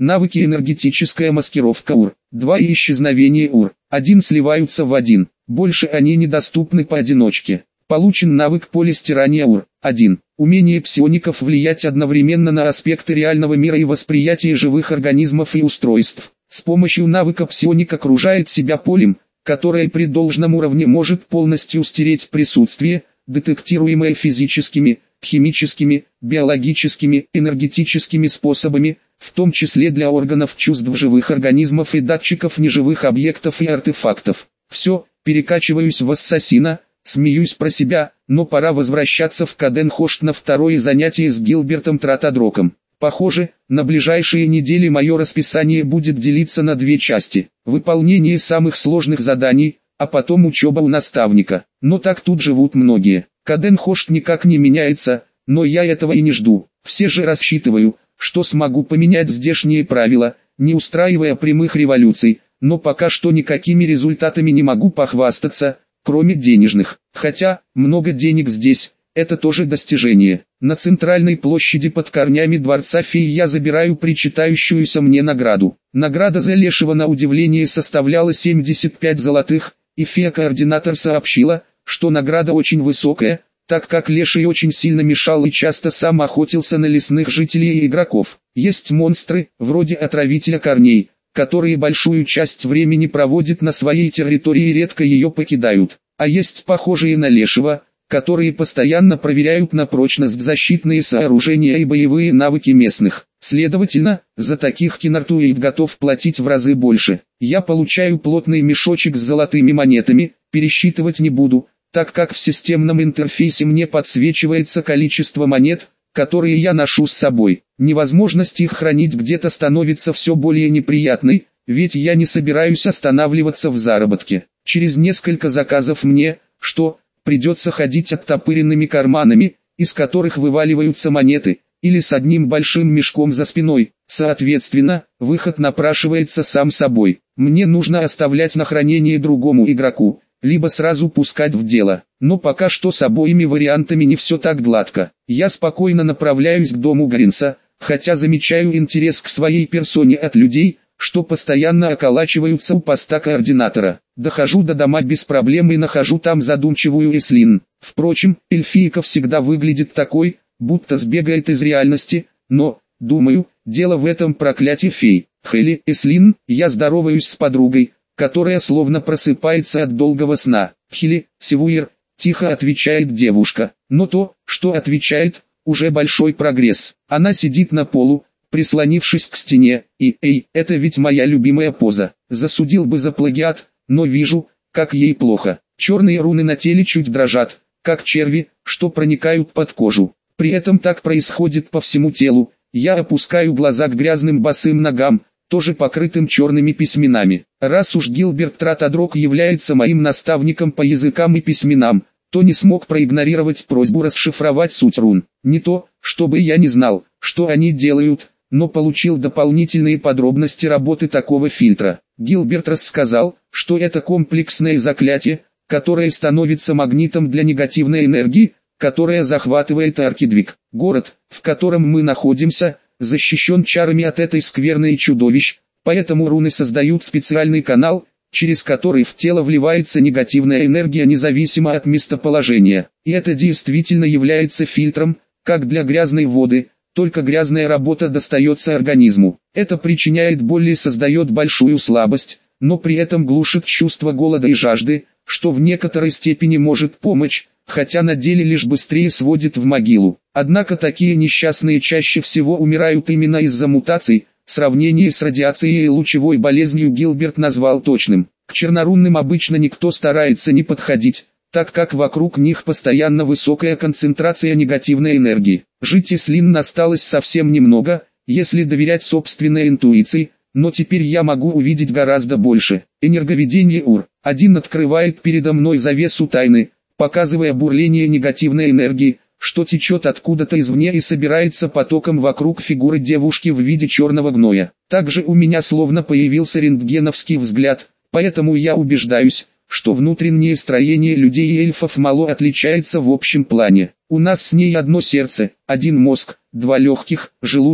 Навыки энергетическая маскировка УР-2 и исчезновение УР-1 сливаются в один. Больше они недоступны поодиночке. Получен навык поле стирания УР-1. Умение псиоников влиять одновременно на аспекты реального мира и восприятие живых организмов и устройств. С помощью навыка псионик окружает себя полем, которое при должном уровне может полностью стереть присутствие, детектируемое физическими, химическими, биологическими, энергетическими способами, в том числе для органов чувств живых организмов и датчиков неживых объектов и артефактов. Все, перекачиваюсь в ассасина, смеюсь про себя, но пора возвращаться в Каденхошт на второе занятие с Гилбертом Тратадроком. Похоже, на ближайшие недели мое расписание будет делиться на две части. Выполнение самых сложных заданий, а потом учеба у наставника. Но так тут живут многие. Каденхошт никак не меняется, но я этого и не жду. Все же рассчитываю, что смогу поменять здешние правила, не устраивая прямых революций, но пока что никакими результатами не могу похвастаться, кроме денежных. Хотя, много денег здесь, это тоже достижение. На центральной площади под корнями дворца феи я забираю причитающуюся мне награду. Награда за лешего на удивление составляла 75 золотых, и фея-координатор сообщила, что награда очень высокая, так как леший очень сильно мешал и часто сам охотился на лесных жителей и игроков. Есть монстры, вроде отравителя корней, которые большую часть времени проводят на своей территории и редко ее покидают. А есть похожие на лешего, которые постоянно проверяют на прочность защитные сооружения и боевые навыки местных. Следовательно, за таких Кинартуэйд готов платить в разы больше. Я получаю плотный мешочек с золотыми монетами, пересчитывать не буду, так как в системном интерфейсе мне подсвечивается количество монет, которые я ношу с собой. Невозможность их хранить где-то становится все более неприятной, ведь я не собираюсь останавливаться в заработке. Через несколько заказов мне, придется ходить оттопыренными карманами, из которых вываливаются монеты, или с одним большим мешком за спиной. Соответственно, выход напрашивается сам собой. Мне нужно оставлять на хранение другому игроку, либо сразу пускать в дело. Но пока что с обоими вариантами не все так гладко. Я спокойно направляюсь к дому Гаринса, хотя замечаю интерес к своей персоне от людей, что постоянно околачиваются у поста координатора. Дохожу до дома без проблем и нахожу там задумчивую Эслин. Впрочем, эльфийка всегда выглядит такой, будто сбегает из реальности, но, думаю, дело в этом проклятии фей. Хелли, Эслин, я здороваюсь с подругой, которая словно просыпается от долгого сна. Хелли, Севуир, тихо отвечает девушка. Но то, что отвечает, уже большой прогресс. Она сидит на полу, прислонившись к стене, и, это ведь моя любимая поза. Засудил бы за плагиат, но вижу, как ей плохо. Черные руны на теле чуть дрожат, как черви, что проникают под кожу. При этом так происходит по всему телу. Я опускаю глаза к грязным босым ногам, тоже покрытым черными письменами. Раз уж Гилберт Тратадрок является моим наставником по языкам и письменам, то не смог проигнорировать просьбу расшифровать суть рун. Не то, чтобы я не знал, что они делают, но получил дополнительные подробности работы такого фильтра. Гилберт рассказал, что это комплексное заклятие, которое становится магнитом для негативной энергии, которая захватывает Аркидвик. Город, в котором мы находимся, защищен чарами от этой скверны и чудовищ, поэтому руны создают специальный канал, через который в тело вливается негативная энергия независимо от местоположения. И это действительно является фильтром, как для грязной воды, только грязная работа достается организму. Это причиняет боль и создает большую слабость, но при этом глушит чувство голода и жажды, что в некоторой степени может помочь, хотя на деле лишь быстрее сводит в могилу. Однако такие несчастные чаще всего умирают именно из-за мутаций. Сравнение с радиацией и лучевой болезнью Гилберт назвал точным. К чернорунным обычно никто старается не подходить, так как вокруг них постоянно высокая концентрация негативной энергии. Жить Эслин осталось совсем немного, если доверять собственной интуиции, но теперь я могу увидеть гораздо больше. Энерговедение УР-1 открывает передо мной завесу тайны, показывая бурление негативной энергии, что течет откуда-то извне и собирается потоком вокруг фигуры девушки в виде черного гноя. Также у меня словно появился рентгеновский взгляд, поэтому я убеждаюсь, что внутреннее строение людей и эльфов мало отличается в общем плане. У нас с ней одно сердце, один мозг, два легких, желудок,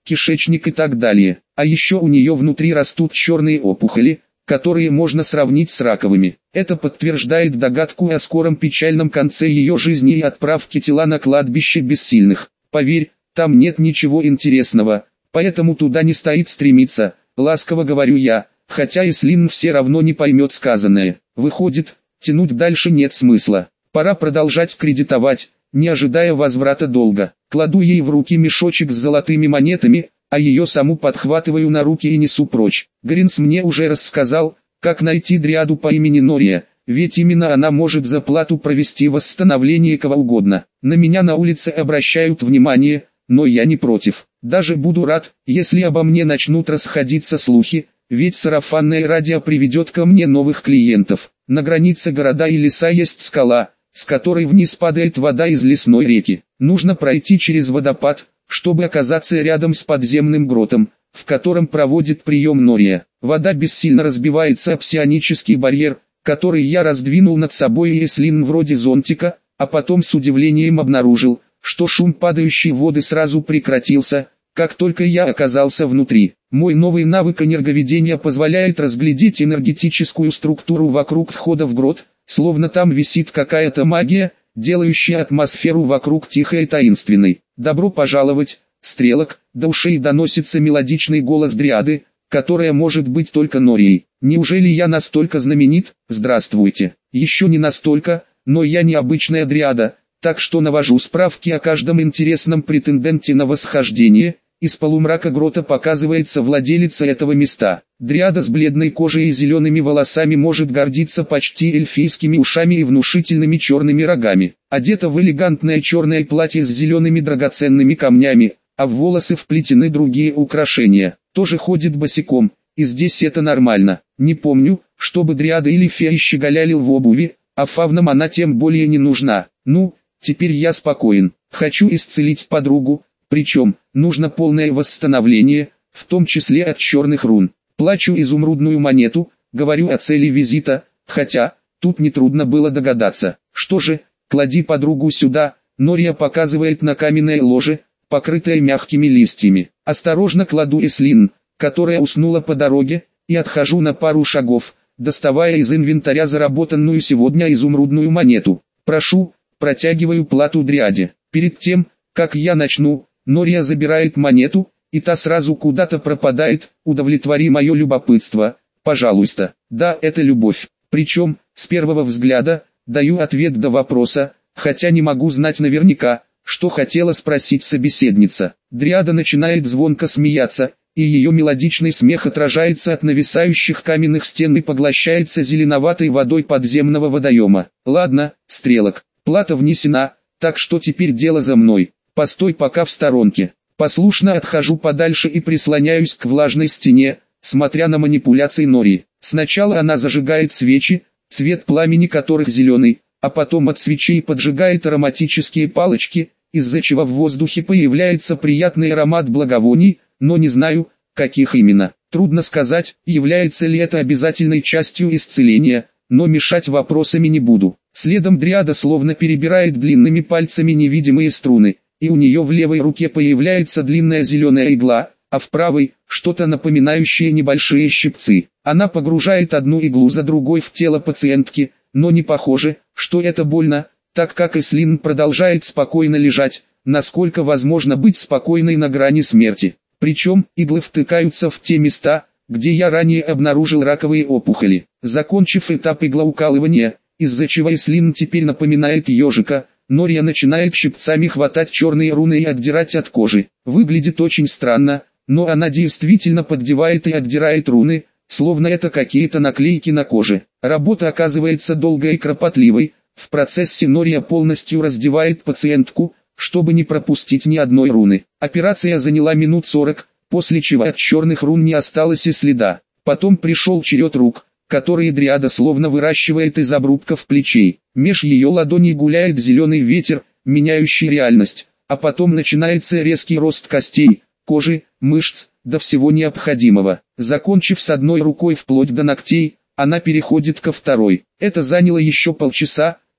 кишечник и так далее. А еще у нее внутри растут черные опухоли, которые можно сравнить с раковыми. Это подтверждает догадку о скором печальном конце ее жизни и отправке тела на кладбище бессильных. Поверь, там нет ничего интересного, поэтому туда не стоит стремиться, ласково говорю я, хотя Эслин все равно не поймет сказанное. Выходит, тянуть дальше нет смысла. Пора продолжать кредитовать, не ожидая возврата долга. Кладу ей в руки мешочек с золотыми монетами, а ее саму подхватываю на руки и несу прочь. Гринс мне уже рассказал, как найти дриаду по имени Нория, ведь именно она может за плату провести восстановление кого угодно. На меня на улице обращают внимание, но я не против. Даже буду рад, если обо мне начнут расходиться слухи, ведь сарафанное радио приведет ко мне новых клиентов. На границе города и леса есть скала, с которой вниз падает вода из лесной реки. Нужно пройти через водопад, чтобы оказаться рядом с подземным гротом, в котором проводит прием Нория. Вода бессильно разбивается об псионический барьер, который я раздвинул над собой и Эслин вроде зонтика, а потом с удивлением обнаружил, что шум падающей воды сразу прекратился, как только я оказался внутри. Мой новый навык энерговедения позволяет разглядеть энергетическую структуру вокруг входа в грот, словно там висит какая-то магия, делающая атмосферу вокруг тихой и таинственной. «Добро пожаловать, стрелок!» До ушей доносится мелодичный голос дриады, которая может быть только Норией. «Неужели я настолько знаменит?» «Здравствуйте!» «Еще не настолько, но я не обычная дриада, так что навожу справки о каждом интересном претенденте на восхождение». Из полумрака грота показывается владелица этого места. Дриада с бледной кожей и зелеными волосами может гордиться почти эльфийскими ушами и внушительными черными рогами. Одета в элегантное черное платье с зелеными драгоценными камнями, а в волосы вплетены другие украшения. Тоже ходит босиком, и здесь это нормально. Не помню, чтобы дриада или фея щеголяли в обуви, а фавнам она тем более не нужна. Ну, теперь я спокоен. Хочу исцелить подругу. Причем, нужно полное восстановление, в том числе от черных рун. Плачу изумрудную монету, говорю о цели визита, хотя, тут нетрудно было догадаться. Что же, клади подругу сюда, Нория показывает на каменное ложе, покрытое мягкими листьями. Осторожно кладу Эслин, которая уснула по дороге, и отхожу на пару шагов, доставая из инвентаря заработанную сегодня изумрудную монету. Прошу, протягиваю плату дриаде. Перед тем, как я начну, Нория забирает монету, и та сразу куда-то пропадает. Удовлетвори мое любопытство, пожалуйста. Да, это любовь. Причем, с первого взгляда, даю ответ до вопроса, хотя не могу знать наверняка, что хотела спросить собеседница. Дриада начинает звонко смеяться, и ее мелодичный смех отражается от нависающих каменных стен и поглощается зеленоватой водой подземного водоема. Ладно, стрелок, плата внесена, так что теперь дело за мной. Постой пока в сторонке. Послушно отхожу подальше и прислоняюсь к влажной стене, смотря на манипуляции Нории. Сначала она зажигает свечи, цвет пламени которых зеленый, а потом от свечей поджигает ароматические палочки, из-за чего в воздухе появляется приятный аромат благовоний, но не знаю, каких именно. Трудно сказать, является ли это обязательной частью исцеления, но мешать вопросами не буду. Следом дриада словно перебирает длинными пальцами невидимые струны, и у нее в левой руке появляется длинная зеленая игла, а в правой – что-то напоминающее небольшие щипцы. Она погружает одну иглу за другой в тело пациентки, но не похоже, что это больно, так как Эслин продолжает спокойно лежать, насколько возможно быть спокойной на грани смерти. Причем, иглы втыкаются в те места, где я ранее обнаружил раковые опухоли. Закончив этап иглоукалывания, из-за чего Эслин теперь напоминает ежика, Нория начинает щипцами хватать черные руны и отдирать от кожи. Выглядит очень странно, но она действительно поддевает и отдирает руны, словно это какие-то наклейки на коже. Работа оказывается долгой и кропотливой. В процессе Нория полностью раздевает пациентку, чтобы не пропустить ни одной руны. Операция заняла минут 40, после чего от черных рун не осталось и следа. Потом пришел черед рук, которые дриада словно выращивает из обрубков плечей. Меж ее ладоней гуляет зеленый ветер, меняющий реальность, а потом начинается резкий рост костей, кожи, мышц, до всего необходимого. Закончив с одной рукой вплоть до ногтей, она переходит ко второй. Это заняло еще полчаса,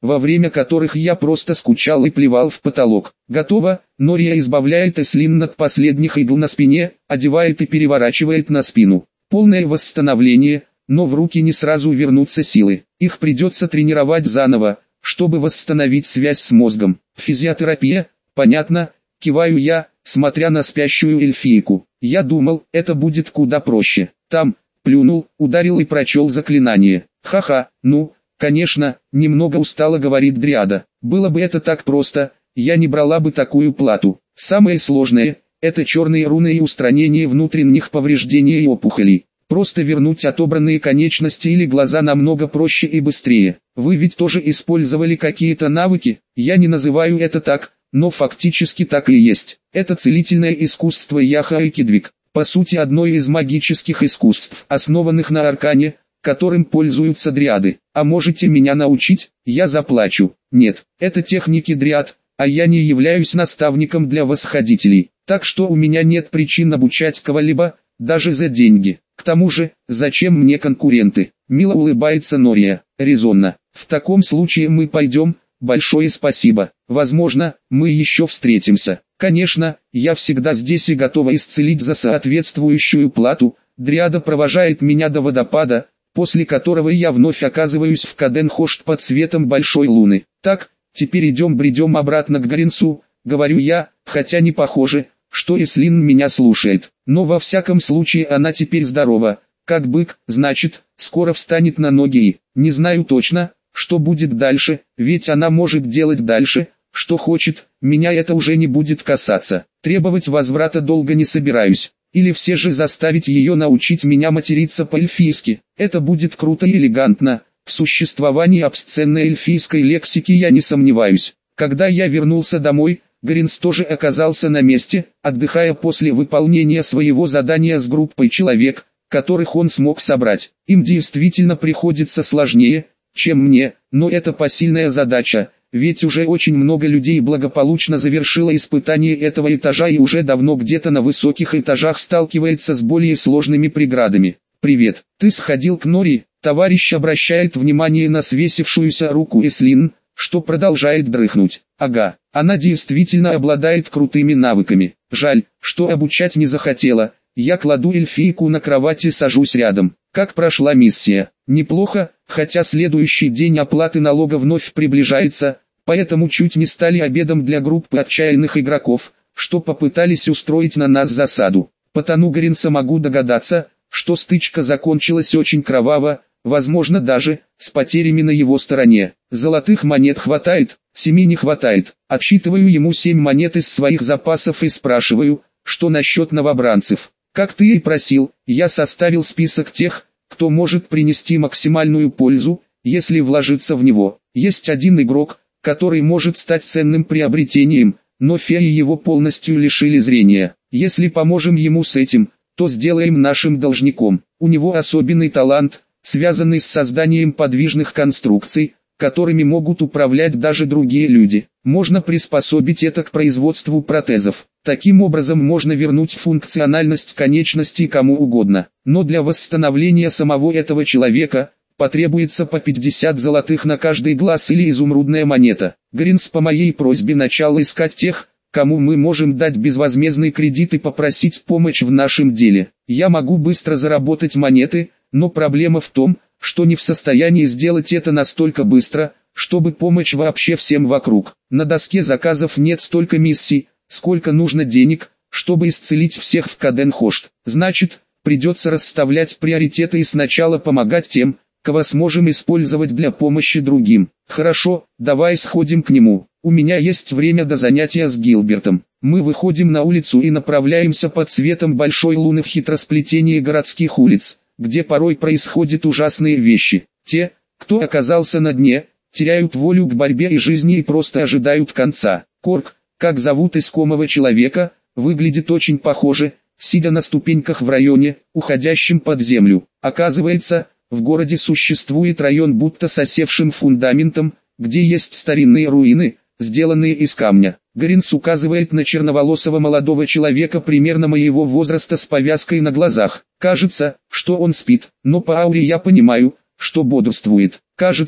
во время которых я просто скучал и плевал в потолок. Готово. Нория избавляет Эслин от последних игл на спине, одевает и переворачивает на спину. Полное восстановление, но в руки не сразу вернутся силы. Их придется тренировать заново, чтобы восстановить связь с мозгом. Физиотерапия, понятно, киваю я, смотря на спящую эльфийку. Я думал, это будет куда проще. Там, плюнул, ударил и прочел заклинание. Ха-ха, ну, конечно, немного устало говорит Дриада. Было бы это так просто, я не брала бы такую плату. Самое сложное – это черные руны и устранение внутренних повреждений и опухолей. Просто вернуть отобранные конечности или глаза намного проще и быстрее. Вы ведь тоже использовали какие-то навыки? Я не называю это так, но фактически так и есть. Это целительное искусство Яха Айкидвик, по сути одно из магических искусств, основанных на аркане, которым пользуются дриады. А можете меня научить? Я заплачу. Нет, это техники дриад, а я не являюсь наставником для восходителей. Так что у меня нет причин обучать кого-либо, даже за деньги. К тому же, зачем мне конкуренты? Мило улыбается Нория. Резонно. В таком случае мы пойдем. Большое спасибо. Возможно, мы еще встретимся. Конечно, я всегда здесь и готова исцелить за соответствующую плату. Дриада провожает меня до водопада, после которого я вновь оказываюсь в Каденхошт под светом большой луны. Так, теперь бредем обратно к Гаринсу, говорю я, хотя не похоже, что Эслин меня слушает. Но во всяком случае она теперь здорова, как бык, значит, скоро встанет на ноги и, не знаю точно, что будет дальше, ведь она может делать дальше, что хочет, меня это уже не будет касаться. Требовать возврата долга не собираюсь. Или все же заставить ее научить меня материться по-эльфийски. Это будет круто и элегантно. В существовании обсценной эльфийской лексики я не сомневаюсь. Когда я вернулся домой, Гаринс тоже оказался на месте, отдыхая после выполнения своего задания с группой человек, которых он смог собрать. Им действительно приходится сложнее, чем мне, но это посильная задача, ведь уже очень много людей благополучно завершило испытание этого этажа и уже давно где-то на высоких этажах сталкивается с более сложными преградами. «Привет, ты сходил к Нори?» Товарищ обращает внимание на свесившуюся руку Эслин, что продолжает дрыхнуть. Ага, она действительно обладает крутыми навыками. Жаль, что обучать не захотела. Я кладу эльфийку на кровать и сажусь рядом. Как прошла миссия? Неплохо, хотя следующий день оплаты налога вновь приближается, поэтому чуть не стали обедом для группы отчаянных игроков, что попытались устроить на нас засаду. По тону Гаринса могу догадаться, что стычка закончилась очень кроваво, возможно даже с потерями на его стороне. Золотых монет хватает, 7 не хватает. Отсчитываю ему 7 монет из своих запасов и спрашиваю, что насчет новобранцев. Как ты и просил, я составил список тех, кто может принести максимальную пользу, если вложиться в него. Есть один игрок, который может стать ценным приобретением, но феи его полностью лишили зрения. Если поможем ему с этим, то сделаем нашим должником. У него особенный талант, связанный с созданием подвижных конструкций, которыми могут управлять даже другие люди. Можно приспособить это к производству протезов. Таким образом можно вернуть функциональность конечностей кому угодно. Но для восстановления самого этого человека, потребуется по 50 золотых на каждый глаз или изумрудная монета. Гаринс по моей просьбе начал искать тех, кому мы можем дать безвозмездный кредит и попросить помощь в нашем деле. Я могу быстро заработать монеты, но проблема в том, что не в состоянии сделать это настолько быстро, чтобы помочь вообще всем вокруг. На доске заказов нет столько миссий, сколько нужно денег, чтобы исцелить всех в Каденхошт. Значит, придется расставлять приоритеты и сначала помогать тем, кого сможем использовать для помощи другим. Хорошо, давай сходим к нему. У меня есть время до занятия с Гилбертом. Мы выходим на улицу и направляемся под светом большой луны в хитросплетение городских улиц, где порой происходят ужасные вещи. Те, кто оказался на дне, теряют волю к борьбе и жизни и просто ожидают конца. Корк, как зовут искомого человека, выглядит очень похоже, сидя на ступеньках в районе, уходящем под землю. Оказывается, в городе существует район будто с осевшим фундаментом, где есть старинные руины, сделанные из камня. Гаринс указывает на черноволосого молодого человека примерно моего возраста с повязкой на глазах. Кажется, что он спит, но по ауре я понимаю, что бодрствует. Кажется,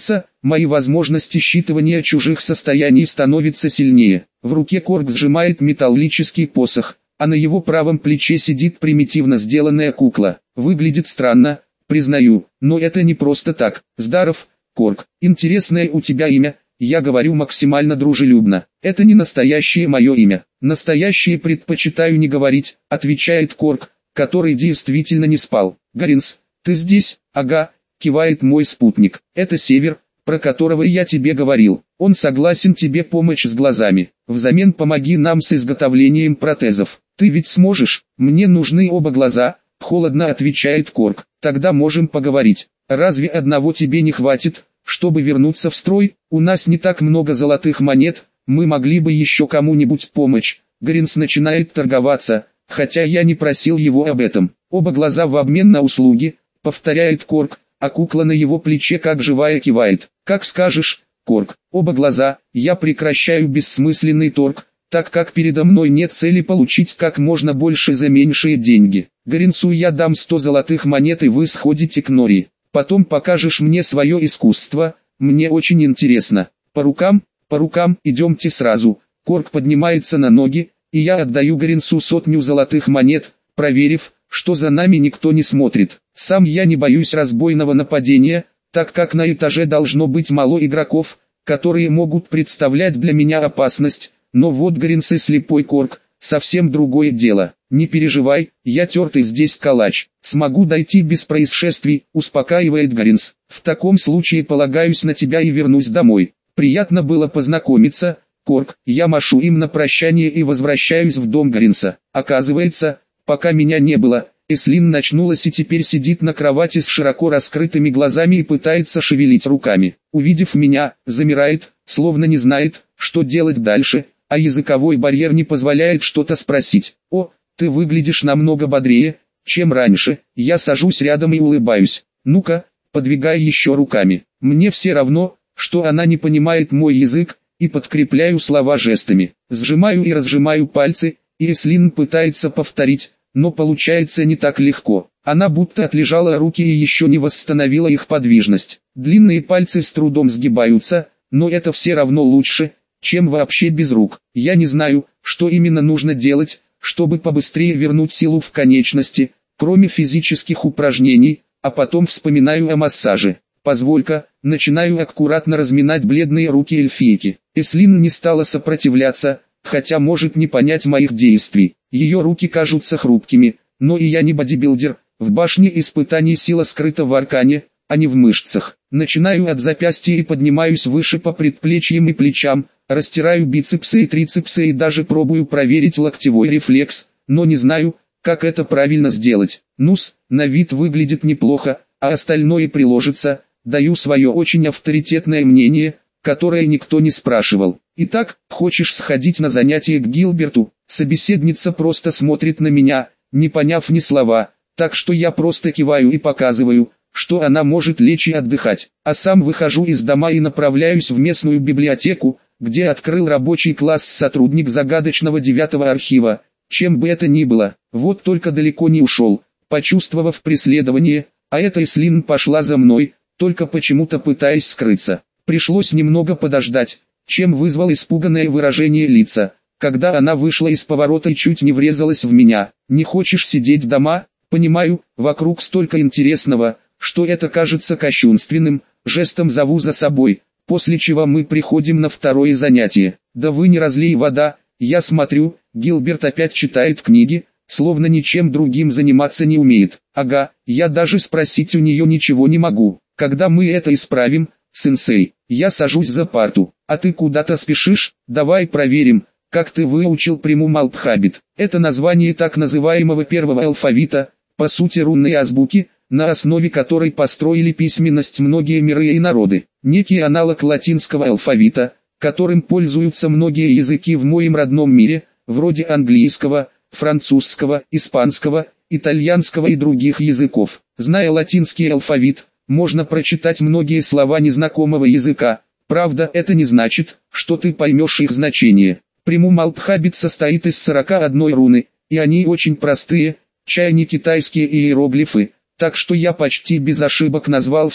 мои возможности считывания чужих состояний становятся сильнее. В руке Корг сжимает металлический посох, а на его правом плече сидит примитивно сделанная кукла. Выглядит странно, признаю, но это не просто так. Здаров, Корг, интересное у тебя имя. Я говорю максимально дружелюбно. Это не настоящее мое имя. Настоящее предпочитаю не говорить, отвечает Корг, который действительно не спал. Гаринс, ты здесь? Ага, кивает мой спутник. Это Север, про которого я тебе говорил. Он согласен тебе помочь с глазами. Взамен помоги нам с изготовлением протезов. Ты ведь сможешь? Мне нужны оба глаза, холодно отвечает Корг. Тогда можем поговорить. Разве одного тебе не хватит, чтобы вернуться в строй? У нас не так много золотых монет, мы могли бы еще кому-нибудь помочь. Гаринс начинает торговаться, хотя я не просил его об этом. Оба глаза в обмен на услуги, повторяет Корг, а кукла на его плече как живая кивает. Как скажешь, Корг. Оба глаза, я прекращаю бессмысленный торг, так как передо мной нет цели получить как можно больше за меньшие деньги. Гаринсу я дам 100 золотых монет и вы сходите к Нори. Потом покажешь мне свое искусство, мне очень интересно. По рукам, идемте сразу. Корг поднимается на ноги, и я отдаю Гаринсу 100 золотых монет, проверив, что за нами никто не смотрит. Сам я не боюсь разбойного нападения, так как на этаже должно быть мало игроков, которые могут представлять для меня опасность, но вот Гаринс и слепой Корг, совсем другое дело. Не переживай, я тертый здесь калач, смогу дойти без происшествий, успокаивает Гаринс. В таком случае полагаюсь на тебя и вернусь домой. Приятно было познакомиться, Корг. Я машу им на прощание и возвращаюсь в дом Гаринса. Оказывается, пока меня не было, Эслин начнулась и теперь сидит на кровати с широко раскрытыми глазами и пытается шевелить руками. Увидев меня, замирает, словно не знает, что делать дальше, а языковой барьер не позволяет что-то спросить. О, ты выглядишь намного бодрее, чем раньше. Я сажусь рядом и улыбаюсь. Ну-ка, подвигай еще руками. Мне все равно, что она не понимает мой язык, и подкрепляю слова жестами. Сжимаю и разжимаю пальцы, и Эслин пытается повторить, но получается не так легко. Она будто отлежала руки и еще не восстановила их подвижность. Длинные пальцы с трудом сгибаются, но это все равно лучше, чем вообще без рук. Я не знаю, что именно нужно делать, чтобы побыстрее вернуть силу в конечности, кроме физических упражнений, а потом вспоминаю о массаже. Позволь-ка, начинаю аккуратно разминать бледные руки эльфийки. Эслин не стала сопротивляться, хотя может не понять моих действий. Ее руки кажутся хрупкими, но и я не бодибилдер. В башне испытаний сила скрыта в аркане, а не в мышцах. Начинаю от запястья и поднимаюсь выше по предплечьям и плечам, растираю бицепсы и трицепсы и даже пробую проверить локтевой рефлекс, но не знаю, как это правильно сделать. Ну-с, на вид выглядит неплохо, а остальное приложится. Даю свое очень авторитетное мнение, которое никто не спрашивал. Итак, хочешь сходить на занятие к Гилберту? Собеседница просто смотрит на меня, не поняв ни слова, так что я просто киваю и показываю, что она может лечь и отдыхать. А сам выхожу из дома и направляюсь в местную библиотеку, где открыл рабочий класс сотрудник загадочного 9-го архива. Чем бы это ни было, вот только далеко не ушел, почувствовав преследование, а эта Эслин пошла за мной, только почему-то пытаясь скрыться. Пришлось немного подождать, чем вызвал испуганное выражение лица, когда она вышла из поворота и чуть не врезалась в меня. Не хочешь сидеть дома? Понимаю, вокруг столько интересного, что это кажется кощунственным, жестом зову за собой, после чего мы приходим на второе занятие. Да вы не разлей вода, я смотрю, Гилберт опять читает книги, словно ничем другим заниматься не умеет. Ага, я даже спросить у нее ничего не могу. Когда мы это исправим, сенсей? Я сажусь за парту. А ты куда-то спешишь? Давай проверим, как ты выучил примум алфавит. Это название так называемого первого алфавита, по сути рунной азбуки, на основе которой построили письменность многие миры и народы. Некий аналог латинского алфавита, которым пользуются многие языки в моем родном мире, вроде английского, французского, испанского, итальянского и других языков. Зная латинский алфавит, можно прочитать многие слова незнакомого языка, правда это не значит, что ты поймешь их значение. Примум алфавит состоит из 41 руны, и они очень простые, чай не китайские иероглифы, так что я почти без ошибок назвал все,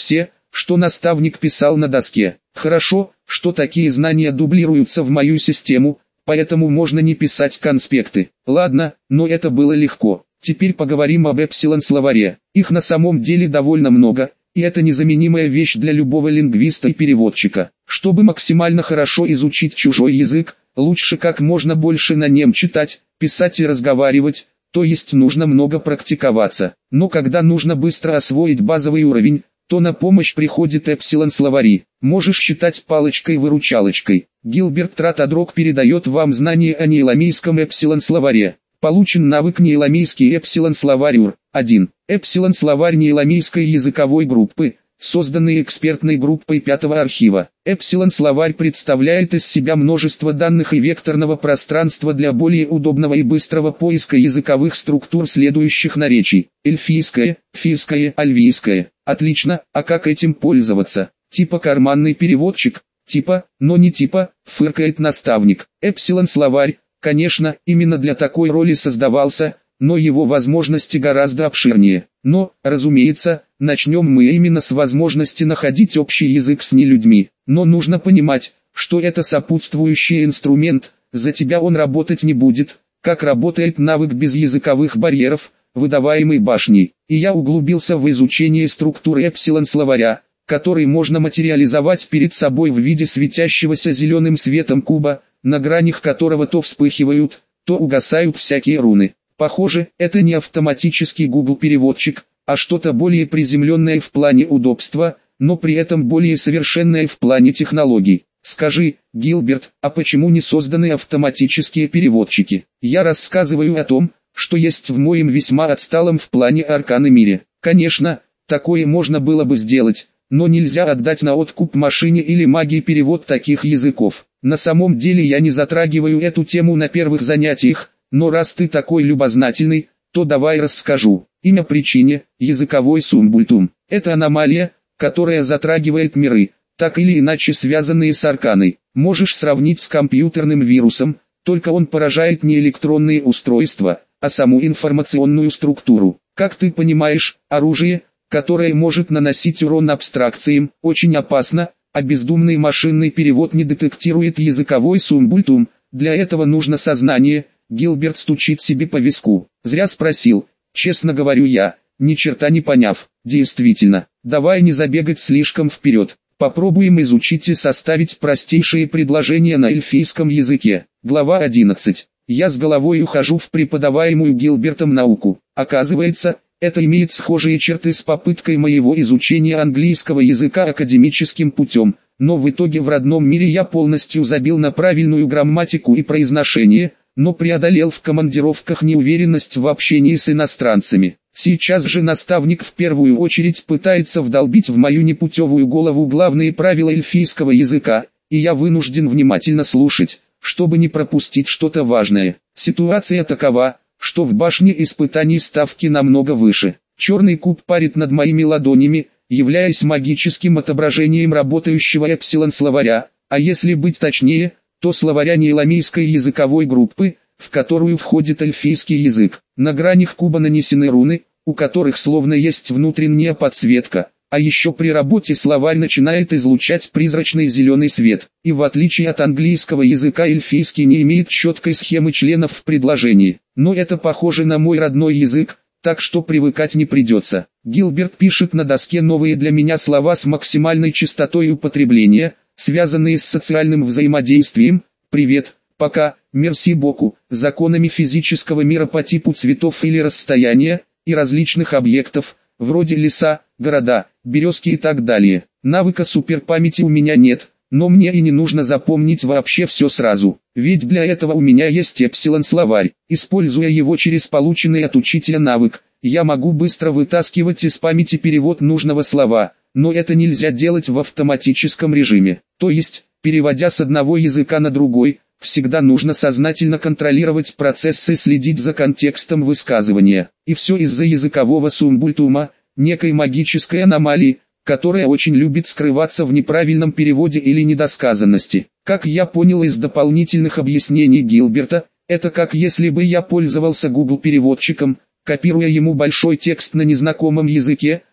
что наставник писал на доске. Хорошо, что такие знания дублируются в мою систему, поэтому можно не писать конспекты. Ладно, но это было легко. Теперь поговорим об эпсилон-словаре. Их на самом деле довольно много, и это незаменимая вещь для любого лингвиста и переводчика. Чтобы максимально хорошо изучить чужой язык, лучше как можно больше на нем читать, писать и разговаривать, то есть нужно много практиковаться. Но когда нужно быстро освоить базовый уровень, то на помощь приходит эпсилон-словари. Можешь считать палочкой-выручалочкой. Гилберт Тратадрог передает вам знания о нейламейском эпсилон-словаре. Получен навык нейламейский эпсилон-словарь УР-1. Эпсилон-словарь нейламейской языковой группы, созданный экспертной группой 5-го архива. Эпсилон-словарь представляет из себя множество данных и векторного пространства для более удобного и быстрого поиска языковых структур следующих наречий. Эльфийское, фийское, альвийское. Отлично, а как этим пользоваться? Типа карманный переводчик, типа, но не типа, фыркает наставник. Эпсилон-словарь, конечно, именно для такой роли создавался, но его возможности гораздо обширнее. Но, разумеется, начнем мы именно с возможности находить общий язык с нелюдьми. Но нужно понимать, что это сопутствующий инструмент, за тебя он работать не будет, как работает навык без языковых барьеров, выдаваемый башней. И я углубился в изучение структуры эпсилон-словаря, который можно материализовать перед собой в виде светящегося зеленым светом куба, на гранях которого то вспыхивают, то угасают всякие руны. Похоже, это не автоматический Google-переводчик, а что-то более приземленное в плане удобства, но при этом более совершенное в плане технологий. Скажи, Гилберт, а почему не созданы автоматические переводчики? Я рассказываю о том, что есть в моем весьма отсталом в плане арканы мире. Конечно, такое можно было бы сделать, но нельзя отдать на откуп машине или магии перевод таких языков. На самом деле я не затрагиваю эту тему на первых занятиях, но раз ты такой любознательный, то давай расскажу. Имя причине – языковой сумбультум. Это аномалия, которая затрагивает миры, так или иначе связанные с арканой. Можешь сравнить с компьютерным вирусом, только он поражает не электронные устройства, а саму информационную структуру. Как ты понимаешь, оружие, которое может наносить урон абстракциям, очень опасно, а бездумный машинный перевод не детектирует языковой сумбультум. Для этого нужно сознание. Гилберт стучит себе по виску. Зря спросил, честно говорю я, ни черта не поняв. Действительно, давай не забегать слишком вперед. Попробуем изучить и составить простейшие предложения на эльфийском языке. Глава 11. Я с головой ухожу в преподаваемую Гилбертом науку. Оказывается, это имеет схожие черты с попыткой моего изучения английского языка академическим путем, но в итоге в родном мире я полностью забил на правильную грамматику и произношение, но преодолел в командировках неуверенность в общении с иностранцами. Сейчас же наставник в первую очередь пытается вдолбить в мою непутевую голову главные правила эльфийского языка, и я вынужден внимательно слушать, чтобы не пропустить что-то важное. Ситуация такова, что в башне испытаний ставки намного выше. Черный куб парит над моими ладонями, являясь магическим отображением работающего эпсилон-словаря, а если быть точнее, то словаря нейламейской языковой группы, в которую входит эльфийский язык. На гранях куба нанесены руны, у которых словно есть внутренняя подсветка, а еще при работе словарь начинает излучать призрачный зеленый свет. И в отличие от английского языка эльфийский не имеет четкой схемы членов в предложении. Но это похоже на мой родной язык, так что привыкать не придется. Гилберт пишет на доске новые для меня слова с максимальной частотой употребления, связанные с социальным взаимодействием, привет, пока, мерси боку, законами физического мира по типу цветов или расстояния, и различных объектов, вроде леса, города, березки и так далее. Навыка суперпамяти у меня нет, но мне и не нужно запомнить вообще все сразу, ведь для этого у меня есть эпсилон-словарь. Используя его через полученный от учителя навык, я могу быстро вытаскивать из памяти перевод нужного слова, но это нельзя делать в автоматическом режиме. То есть, переводя с одного языка на другой, всегда нужно сознательно контролировать процесс и следить за контекстом высказывания. И все из-за языкового сумбультума, некой магической аномалии, которая очень любит скрываться в неправильном переводе или недосказанности. Как я понял из дополнительных объяснений Гилберта, это как если бы я пользовался Google переводчиком, копируя ему большой текст на незнакомом языке,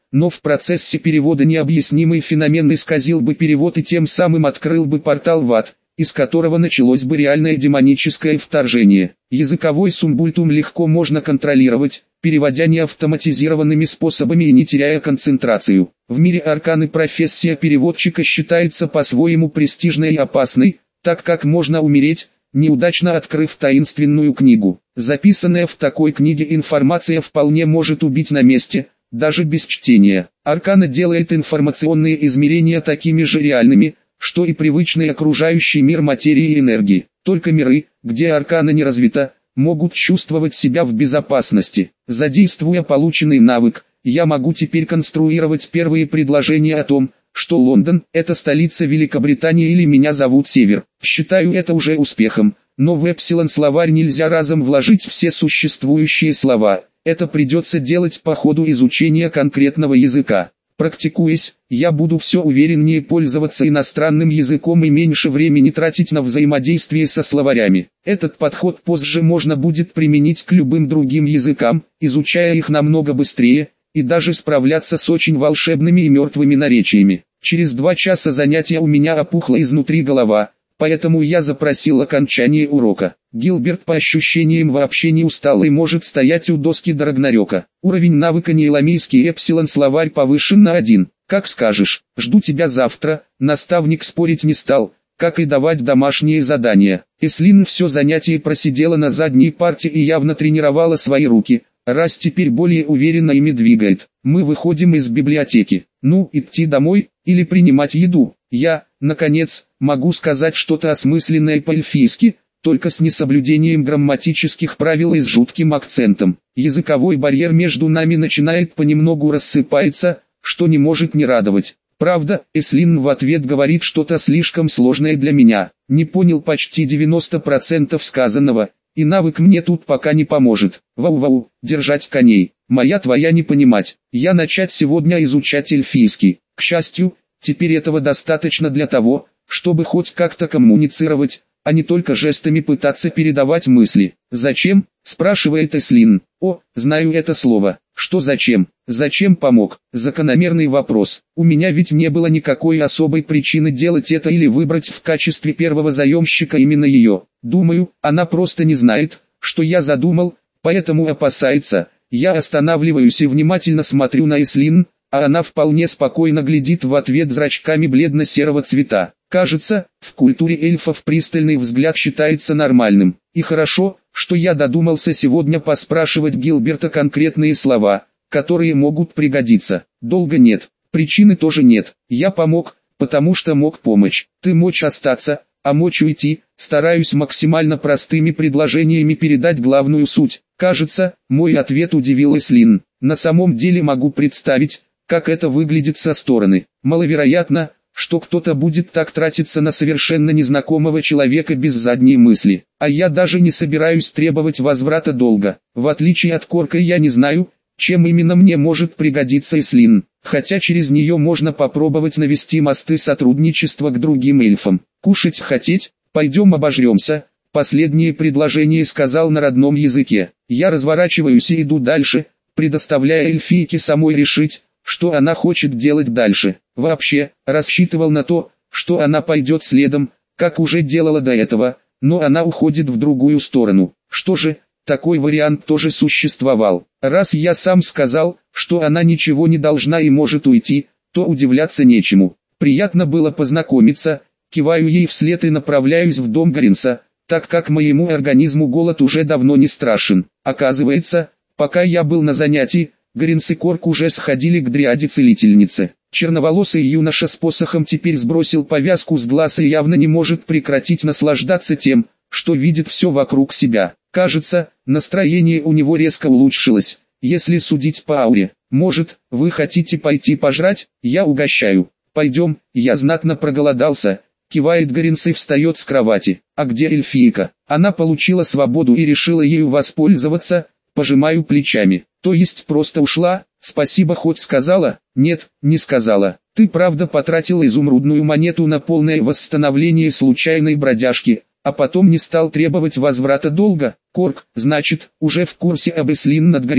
но в процессе перевода необъяснимый феномен исказил бы перевод и тем самым открыл бы портал в ад, из которого началось бы реальное демоническое вторжение. Языковой сумбультум легко можно контролировать, переводя неавтоматизированными способами и не теряя концентрацию. В мире арканы профессия переводчика считается по-своему престижной и опасной, так как можно умереть, неудачно открыв таинственную книгу. Записанная в такой книге информация вполне может убить на месте, даже без чтения. Аркана делает информационные измерения такими же реальными, что и привычный окружающий мир материи и энергии. Только миры, где аркана не развита, могут чувствовать себя в безопасности. Задействуя полученный навык, я могу теперь конструировать первые предложения о том, что Лондон – это столица Великобритании или меня зовут Север. Считаю это уже успехом, но в Эпсилон-словарь нельзя разом вложить все существующие слова. Это придется делать по ходу изучения конкретного языка. Практикуясь, я буду все увереннее пользоваться иностранным языком и меньше времени тратить на взаимодействие со словарями. Этот подход позже можно будет применить к любым другим языкам, изучая их намного быстрее, и даже справляться с очень волшебными и мертвыми наречиями. Через 2 часа занятия у меня опухла изнутри голова, поэтому я запросил окончание урока. Гилберт по ощущениям вообще не устал и может стоять у доски до Рагнарёка. Уровень навыка неэламийский Эпсилон-словарь повышен на 1. Как скажешь, жду тебя завтра. Наставник спорить не стал, как и давать домашние задания. Эслин все занятие просидела на задней парте и явно тренировала свои руки, раз теперь более уверенно ими двигает. Мы выходим из библиотеки. Ну, идти домой, или принимать еду? Я, наконец, могу сказать что-то осмысленное по-эльфийски, только с несоблюдением грамматических правил и с жутким акцентом. Языковой барьер между нами начинает понемногу рассыпаться, что не может не радовать. Правда, Эслин в ответ говорит что-то слишком сложное для меня. Не понял почти 90% сказанного, и навык мне тут пока не поможет. Вау-вау, держать коней. Моя твоя не понимать. Я начать сегодня изучать эльфийский. К счастью, теперь этого достаточно для того, чтобы хоть как-то коммуницировать, а не только жестами пытаться передавать мысли. «Зачем?» – спрашивает Эслин. «О, знаю это слово. Что зачем? Зачем помог?» Закономерный вопрос. У меня ведь не было никакой особой причины делать это или выбрать в качестве первого заемщика именно ее. Думаю, она просто не знает, что я задумал, поэтому опасается. Я останавливаюсь и внимательно смотрю на Эслин, а она вполне спокойно глядит в ответ зрачками бледно-серого цвета. Кажется, в культуре эльфов пристальный взгляд считается нормальным. И хорошо, что я додумался сегодня поспрашивать Гилберта конкретные слова, которые могут пригодиться. Долго нет, причины тоже нет. Я помог, потому что мог помочь. Ты мочь остаться, а мочь уйти. Стараюсь максимально простыми предложениями передать главную суть. Кажется, мой ответ удивил Эслин. На самом деле могу представить, как это выглядит со стороны. Маловероятно, что кто-то будет так тратиться на совершенно незнакомого человека без задней мысли. А я даже не собираюсь требовать возврата долга. В отличие от Корка я не знаю, чем именно мне может пригодиться Эслин. Хотя через нее можно попробовать навести мосты сотрудничества к другим эльфам. Кушать хотеть? Пойдем обожремся. Последнее предложение сказал на родном языке. Я разворачиваюсь и иду дальше, предоставляя эльфийке самой решить, что она хочет делать дальше. Вообще, рассчитывал на то, что она пойдет следом, как уже делала до этого, но она уходит в другую сторону. Что же, такой вариант тоже существовал. Раз я сам сказал, что она ничего не должна и может уйти, то удивляться нечему. Приятно было познакомиться, киваю ей вслед и направляюсь в дом Гаринса, так как моему организму голод уже давно не страшен. Оказывается, пока я был на занятии, Гаринс и Корк уже сходили к дриаде-целительнице. Черноволосый юноша с посохом теперь сбросил повязку с глаз и явно не может прекратить наслаждаться тем, что видит все вокруг себя. Кажется, настроение у него резко улучшилось, если судить по ауре. Может, вы хотите пойти пожрать? Я угощаю. Пойдем, я знатно проголодался. Кивает Гаринс и встает с кровати. А где эльфийка? Она получила свободу и решила ею воспользоваться. Пожимаю плечами. То есть просто ушла? Спасибо хоть сказала? Нет, не сказала. Ты правда потратил изумрудную монету на полное восстановление случайной бродяжки, а потом не стал требовать возврата долга? Корк, значит, уже в курсе об Эслин над Гаринса.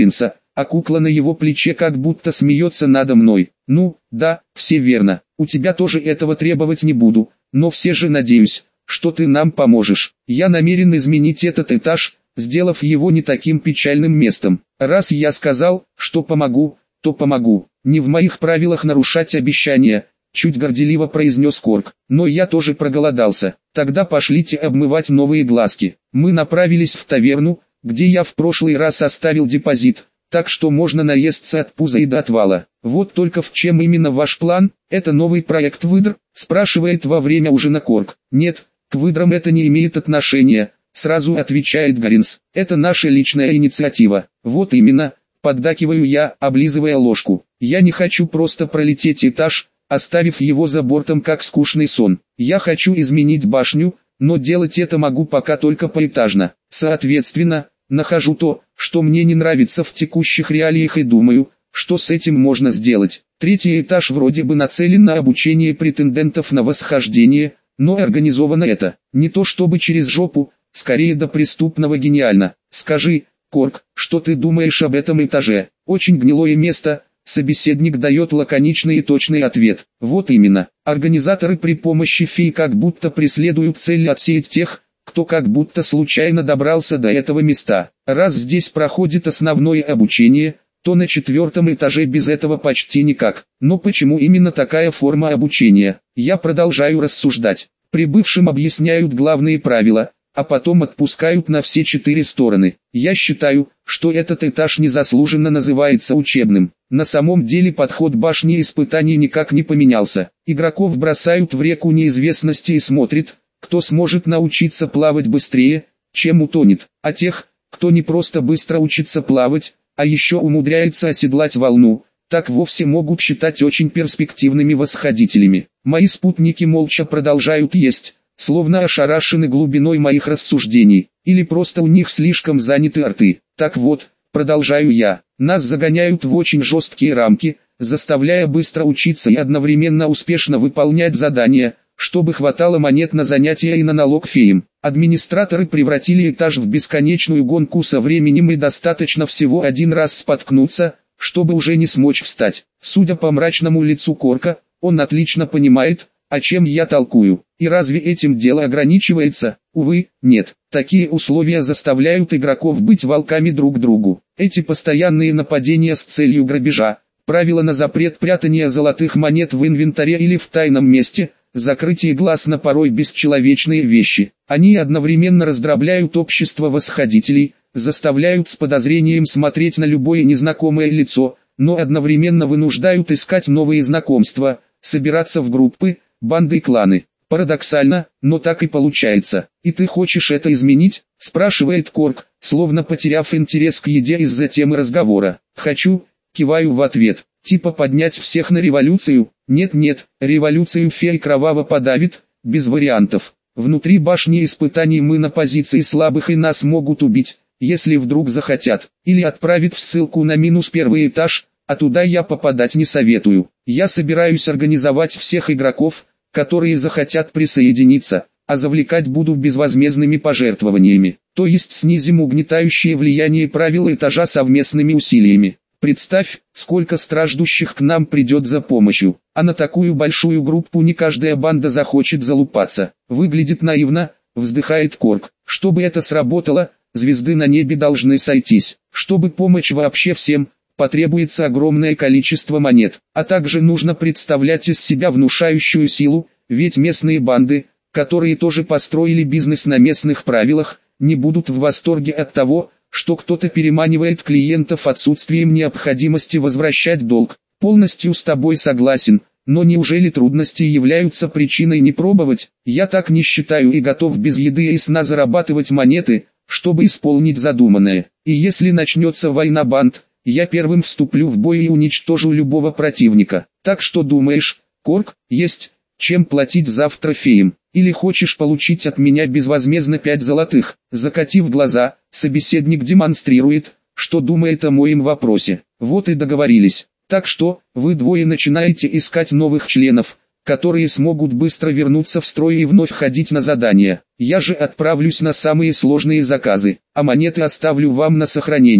а кукла на его плече как будто смеется надо мной. Ну, да, все верно, у тебя тоже этого требовать не буду, но все же надеюсь, что ты нам поможешь. Я намерен изменить этот этаж, сделав его не таким печальным местом. Раз я сказал, что помогу, то помогу. Не в моих правилах нарушать обещания, чуть горделиво произнес Корк, но я тоже проголодался. Тогда пошлите обмывать новые глазки. Мы направились в таверну, где я в прошлый раз оставил депозит, так что можно наесться от пуза и до отвала. Вот только в чем именно ваш план? Это новый проект выдр? Спрашивает во время ужина Корк. Нет, к выдрам это не имеет отношения, сразу отвечает Гаринс. Это наша личная инициатива. Вот именно, поддакиваю я, облизывая ложку. Я не хочу просто пролететь этаж, оставив его за бортом как скучный сон. Я хочу изменить башню, но делать это могу пока только поэтажно. Соответственно, нахожу то, что мне не нравится в текущих реалиях и думаю, что с этим можно сделать. Третий этаж вроде бы нацелен на обучение претендентов на восхождение, но организовано это не то чтобы через жопу, скорее до преступного гениально. Скажи, Корк, что ты думаешь об этом этаже? Очень гнилое место. Собеседник дает лаконичный и точный ответ. Вот именно, организаторы при помощи фей как будто преследуют цель отсеять тех, кто как будто случайно добрался до этого места. Раз здесь проходит основное обучение, то на 4-м этаже без этого почти никак. Но почему именно такая форма обучения? Я продолжаю рассуждать. Прибывшим объясняют главные правила, а потом отпускают на все 4 стороны. Я считаю, что этот этаж незаслуженно называется учебным. На самом деле подход башни испытаний никак не поменялся. Игроков бросают в реку неизвестности и смотрят, кто сможет научиться плавать быстрее, чем утонет. А тех, кто не просто быстро учится плавать, а еще умудряется оседлать волну, так вовсе могут считать очень перспективными восходителями. Мои спутники молча продолжают есть, словно ошарашены глубиной моих рассуждений, или просто у них слишком заняты рты. Так вот, продолжаю я, нас загоняют в очень жесткие рамки, заставляя быстро учиться и одновременно успешно выполнять задания, чтобы хватало монет на занятия и на налог феям. Администраторы превратили этаж в бесконечную гонку со временем и достаточно всего один раз споткнуться, чтобы уже не смочь встать. Судя по мрачному лицу Корка, он отлично понимает, о чем я толкую. И разве этим дело ограничивается? Увы, нет. Такие условия заставляют игроков быть волками друг другу. Эти постоянные нападения с целью грабежа, правила на запрет прятания золотых монет в инвентаре или в тайном месте, закрытие глаз на порой бесчеловечные вещи. Они одновременно раздробляют общество восходителей, заставляют с подозрением смотреть на любое незнакомое лицо, но одновременно вынуждают искать новые знакомства, собираться в группы, банды и кланы. Парадоксально, но так и получается. И ты хочешь это изменить? Спрашивает Корк, словно потеряв интерес к еде из-за темы разговора. Хочу, киваю в ответ. Типа поднять всех на революцию? Нет-нет, революцию фей кроваво подавит, без вариантов. Внутри башни испытаний мы на позиции слабых и нас могут убить, если вдруг захотят. Или отправить в ссылку на -1 этаж, а туда я попадать не советую. Я собираюсь организовать всех игроков, которые захотят присоединиться, а завлекать буду безвозмездными пожертвованиями. То есть снизим угнетающее влияние правил этажа совместными усилиями. Представь, сколько страждущих к нам придет за помощью, а на такую большую группу не каждая банда захочет залупаться. Выглядит наивно, вздыхает Корк. Чтобы это сработало, звезды на небе должны сойтись. Чтобы помочь вообще всем, потребуется огромное количество монет, а также нужно представлять из себя внушающую силу, ведь местные банды, которые тоже построили бизнес на местных правилах, не будут в восторге от того, что кто-то переманивает клиентов отсутствием необходимости возвращать долг. Полностью с тобой согласен, но неужели трудности являются причиной не пробовать? Я так не считаю и готов без еды и сна зарабатывать монеты, чтобы исполнить задуманное. И если начнется война банд, я первым вступлю в бой и уничтожу любого противника. Так что думаешь, Корк, есть чем платить завтра феям? Или хочешь получить от меня безвозмездно 5 золотых? Закатив глаза, собеседник демонстрирует, что думает о моем вопросе. Вот и договорились. Так что, вы двое начинаете искать новых членов, которые смогут быстро вернуться в строй и вновь ходить на задания. Я же отправлюсь на самые сложные заказы, а монеты оставлю вам на сохранение.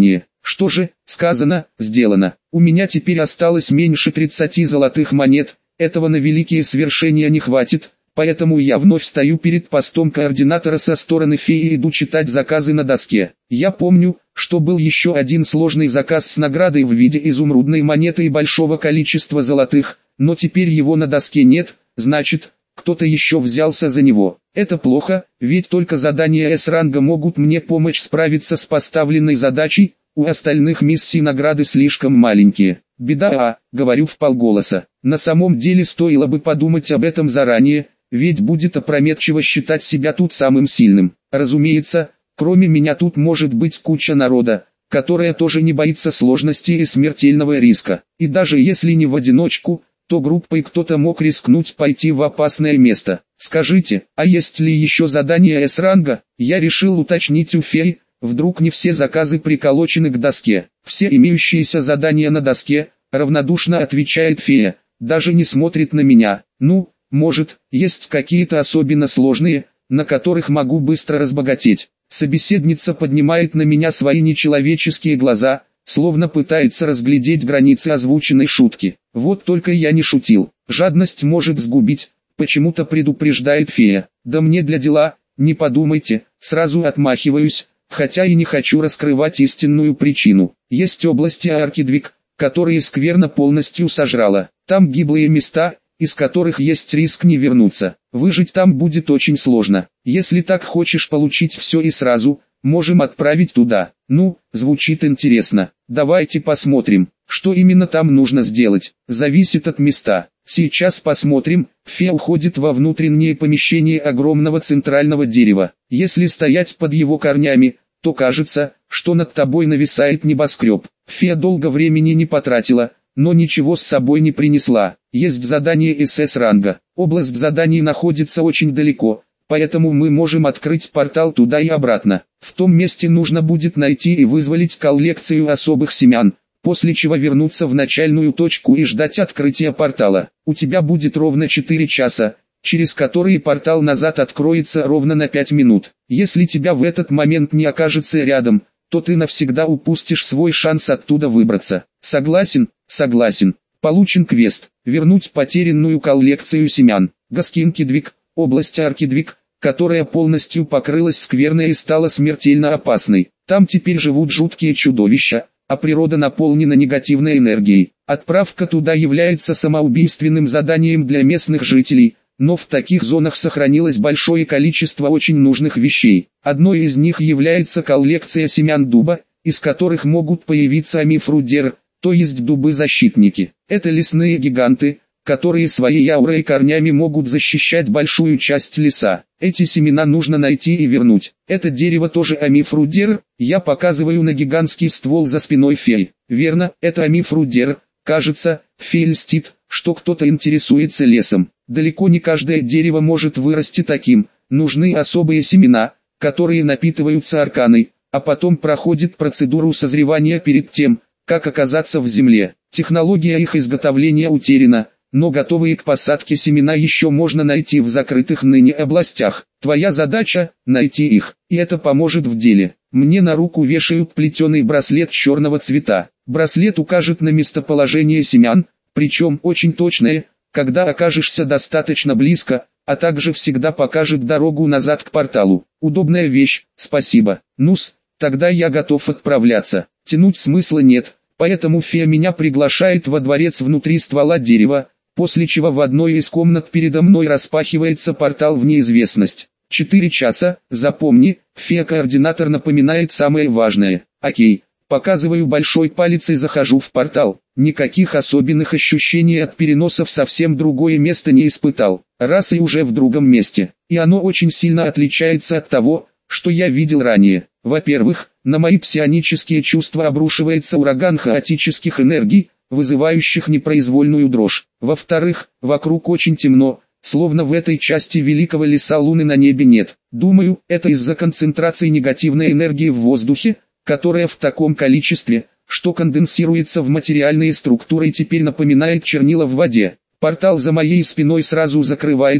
Что же, сказано, сделано. У меня теперь осталось меньше 30 золотых монет, этого на великие свершения не хватит, поэтому я вновь стою перед постом координатора со стороны феи и иду читать заказы на доске. Я помню, что был еще один сложный заказ с наградой в виде изумрудной монеты и большого количества золотых, но теперь его на доске нет, значит, кто-то еще взялся за него. Это плохо, ведь только задания С-ранга могут мне помочь справиться с поставленной задачей, у остальных миссий награды слишком маленькие. Беда, говорю вполголоса. На самом деле стоило бы подумать об этом заранее, ведь будет опрометчиво считать себя тут самым сильным. Разумеется, кроме меня тут может быть куча народа, которая тоже не боится сложностей и смертельного риска. И даже если не в одиночку, то группой кто-то мог рискнуть пойти в опасное место. Скажите, а есть ли еще задания С-ранга? Я решил уточнить у феи, вдруг не все заказы приколочены к доске. Все имеющиеся задания на доске, равнодушно отвечает фея, даже не смотрит на меня. Ну, может, есть какие-то особенно сложные, на которых могу быстро разбогатеть. Собеседница поднимает на меня свои нечеловеческие глаза, словно пытается разглядеть границы озвученной шутки. Вот только я не шутил. Жадность может сгубить, почему-то предупреждает фея. Да мне для дела, не подумайте, сразу отмахиваюсь, хотя и не хочу раскрывать истинную причину. Есть области Аркидвик, которые скверно полностью сожрала. Там гиблые места, из которых есть риск не вернуться. Выжить там будет очень сложно. Если так хочешь получить все и сразу, можем отправить туда. Ну, звучит интересно. Давайте посмотрим, что именно там нужно сделать. Зависит от места. Сейчас посмотрим. Фея уходит во внутреннее помещение огромного центрального дерева. Если стоять под его корнями, то кажется, что над тобой нависает небоскреб. Фея долго времени не потратила, но ничего с собой не принесла. Есть задание СС-ранга. Область заданий находится очень далеко, поэтому мы можем открыть портал туда и обратно. В том месте нужно будет найти и вызволить коллекцию особых семян, после чего вернуться в начальную точку и ждать открытия портала. У тебя будет ровно 4 часа, через которые портал назад откроется ровно на 5 минут. Если тебя в этот момент не окажется рядом, то ты навсегда упустишь свой шанс оттуда выбраться. Согласен? Согласен. Получен квест. Вернуть потерянную коллекцию семян. Гаскинкидвик, область Аркидвик, которая полностью покрылась скверной и стала смертельно опасной. Там теперь живут жуткие чудовища, а природа наполнена негативной энергией. Отправка туда является самоубийственным заданием для местных жителей, но в таких зонах сохранилось большое количество очень нужных вещей. Одной из них является коллекция семян дуба, из которых могут появиться амифрудер, то есть дубы-защитники. Это лесные гиганты, которые своей аурой и корнями могут защищать большую часть леса. Эти семена нужно найти и вернуть. Это дерево тоже амифрудер, я показываю на гигантский ствол за спиной феи. Верно, это амифрудер. Кажется, фея льстит, что кто-то интересуется лесом. Далеко не каждое дерево может вырасти таким, нужны особые семена, которые напитываются арканой, а потом проходят процедуру созревания перед тем, как оказаться в земле. Технология их изготовления утеряна, но готовые к посадке семена еще можно найти в закрытых ныне областях. Твоя задача – найти их, и это поможет в деле. Мне на руку вешают плетеный браслет черного цвета. Браслет укажет на местоположение семян, причем очень точное, когда окажешься достаточно близко, а также всегда покажет дорогу назад к порталу. Удобная вещь, спасибо. Ну-с, тогда я готов отправляться. Тянуть смысла нет, поэтому фея меня приглашает во дворец внутри ствола дерева, после чего в одной из комнат передо мной распахивается портал в неизвестность. 4 часа, запомни, фея-координатор напоминает самое важное. Окей, показываю большой палец и захожу в портал. Никаких особенных ощущений от переноса в совсем другое место не испытал. Раз и уже в другом месте. И оно очень сильно отличается от того, что я видел ранее. Во-первых, на мои псионические чувства обрушивается ураган хаотических энергий, вызывающих непроизвольную дрожь. Во-вторых, вокруг очень темно, словно в этой части великого леса луны на небе нет. Думаю, это из-за концентрации негативной энергии в воздухе, которая в таком количестве, что конденсируется в материальные структуры и теперь напоминает чернила в воде. Портал за моей спиной сразу закрывается,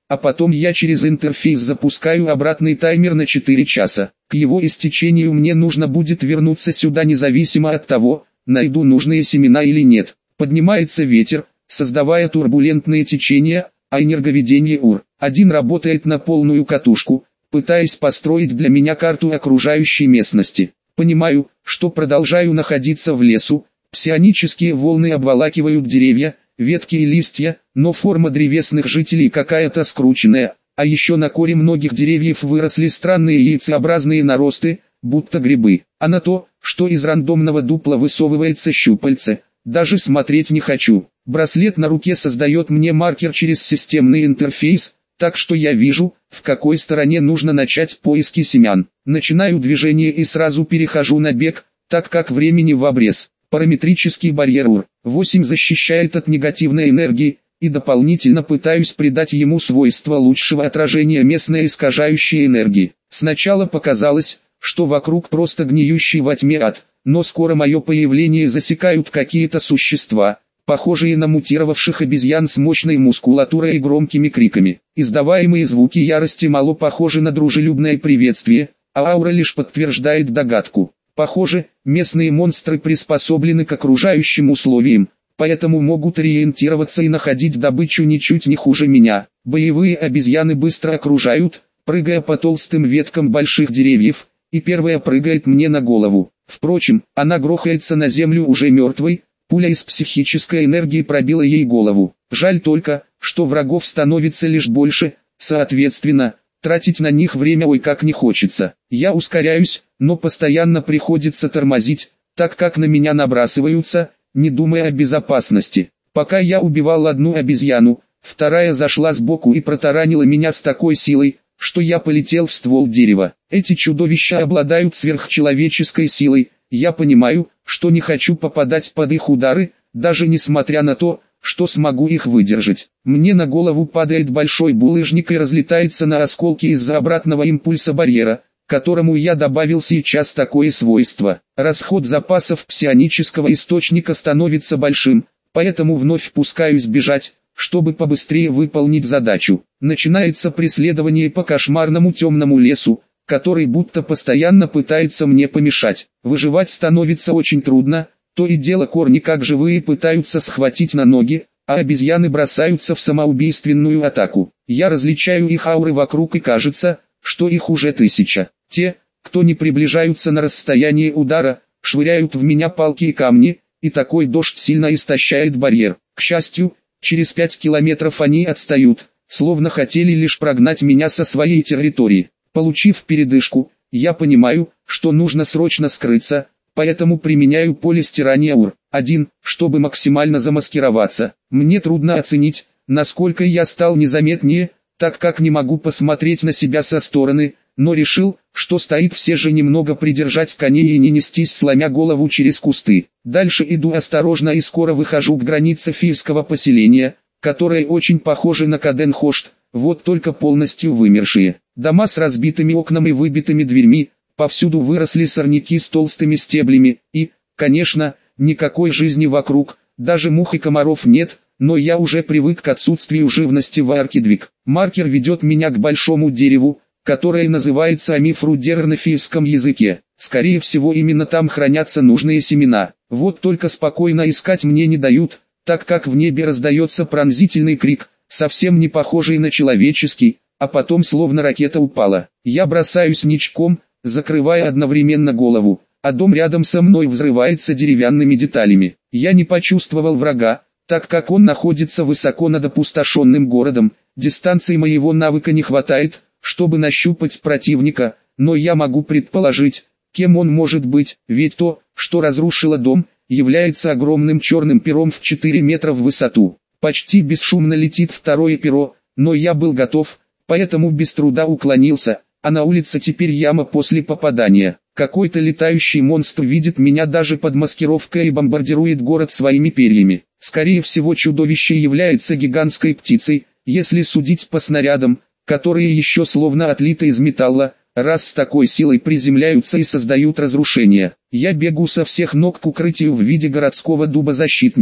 а потом я через интерфейс запускаю обратный таймер на 4 часа. К его истечению мне нужно будет вернуться сюда независимо от того, найду нужные семена или нет. Поднимается ветер, создавая турбулентные течения, а энерговедение УР-1 работает на полную катушку, пытаясь построить для меня карту окружающей местности. Понимаю, что продолжаю находиться в лесу, псионические волны обволакивают деревья, ветки и листья, но форма древесных жителей какая-то скрученная, а еще на коре многих деревьев выросли странные яйцеобразные наросты, будто грибы. А на то, что из рандомного дупла высовывается щупальце, даже смотреть не хочу. Браслет на руке создает мне маркер через системный интерфейс, так что я вижу, в какой стороне нужно начать поиски семян. Начинаю движение и сразу перехожу на бег, так как времени в обрез. Параметрический барьер УР-8 защищает от негативной энергии, и дополнительно пытаюсь придать ему свойства лучшего отражения местной искажающей энергии. Сначала показалось, что вокруг просто гниющий во тьме ад, но скоро мое появление засекают какие-то существа, похожие на мутировавших обезьян с мощной мускулатурой и громкими криками. Издаваемые звуки ярости мало похожи на дружелюбное приветствие, а аура лишь подтверждает догадку. Похоже, местные монстры приспособлены к окружающим условиям, поэтому могут ориентироваться и находить добычу ничуть не хуже меня. Боевые обезьяны быстро окружают, прыгая по толстым веткам больших деревьев, и первая прыгает мне на голову. Впрочем, она грохается на землю уже мертвой, пуля из психической энергии пробила ей голову. Жаль только, что врагов становится лишь больше, соответственно, тратить на них время ой как не хочется. Я ускоряюсь, но постоянно приходится тормозить, так как на меня набрасываются, не думая о безопасности. Пока я убивал одну обезьяну, вторая зашла сбоку и протаранила меня с такой силой, что я полетел в ствол дерева. Эти чудовища обладают сверхчеловеческой силой, я понимаю, что не хочу попадать под их удары, даже несмотря на то, что смогу их выдержать. Мне на голову падает большой булыжник и разлетается на осколки из-за обратного импульса барьера, которому я добавил сейчас такое свойство. Расход запасов псионического источника становится большим, поэтому вновь пускаюсь бежать, чтобы побыстрее выполнить задачу. Начинается преследование по кошмарному темному лесу, который будто постоянно пытается мне помешать. Выживать становится очень трудно, то и дело корни как живые пытаются схватить на ноги, а обезьяны бросаются в самоубийственную атаку. Я различаю их ауры вокруг и кажется, что их уже 1000. Те, кто не приближаются на расстояние удара, швыряют в меня палки и камни, и такой дождь сильно истощает барьер. К счастью, через 5 километров они отстают, словно хотели лишь прогнать меня со своей территории. Получив передышку, я понимаю, что нужно срочно скрыться, поэтому применяю поле стирания УР-1, чтобы максимально замаскироваться. Мне трудно оценить, насколько я стал незаметнее, так как не могу посмотреть на себя со стороны, но решил, что стоит все же немного придержать коней и не нестись сломя голову через кусты. Дальше иду осторожно и скоро выхожу к границе фийского поселения, которое очень похоже на Каденхошт, вот только полностью вымершие. Дома с разбитыми окнами и выбитыми дверьми, повсюду выросли сорняки с толстыми стеблями, и, конечно, никакой жизни вокруг, даже мух и комаров нет, но я уже привык к отсутствию живности в Аркидвик. Маркер ведет меня к большому дереву, которое называется амифрудер на фийском языке. Скорее всего именно там хранятся нужные семена. Вот только спокойно искать мне не дают, так как в небе раздается пронзительный крик, совсем не похожий на человеческий, а потом словно ракета упала. Я бросаюсь ничком, закрывая одновременно голову, а дом рядом со мной взрывается деревянными деталями. Я не почувствовал врага, так как он находится высоко над опустошенным городом, дистанции моего навыка не хватает, чтобы нащупать противника, но я могу предположить, кем он может быть, ведь то, что разрушило дом, является огромным черным пером в 4 метра в высоту. Почти бесшумно летит второе перо, но я был готов, поэтому без труда уклонился, а на улице теперь яма после попадания. Какой-то летающий монстр видит меня даже под маскировкой и бомбардирует город своими перьями. Скорее всего чудовище является гигантской птицей, если судить по снарядам, которые еще словно отлиты из металла, раз с такой силой приземляются и создают разрушения. Я бегу со всех ног к укрытию в виде городского дуба-защитника,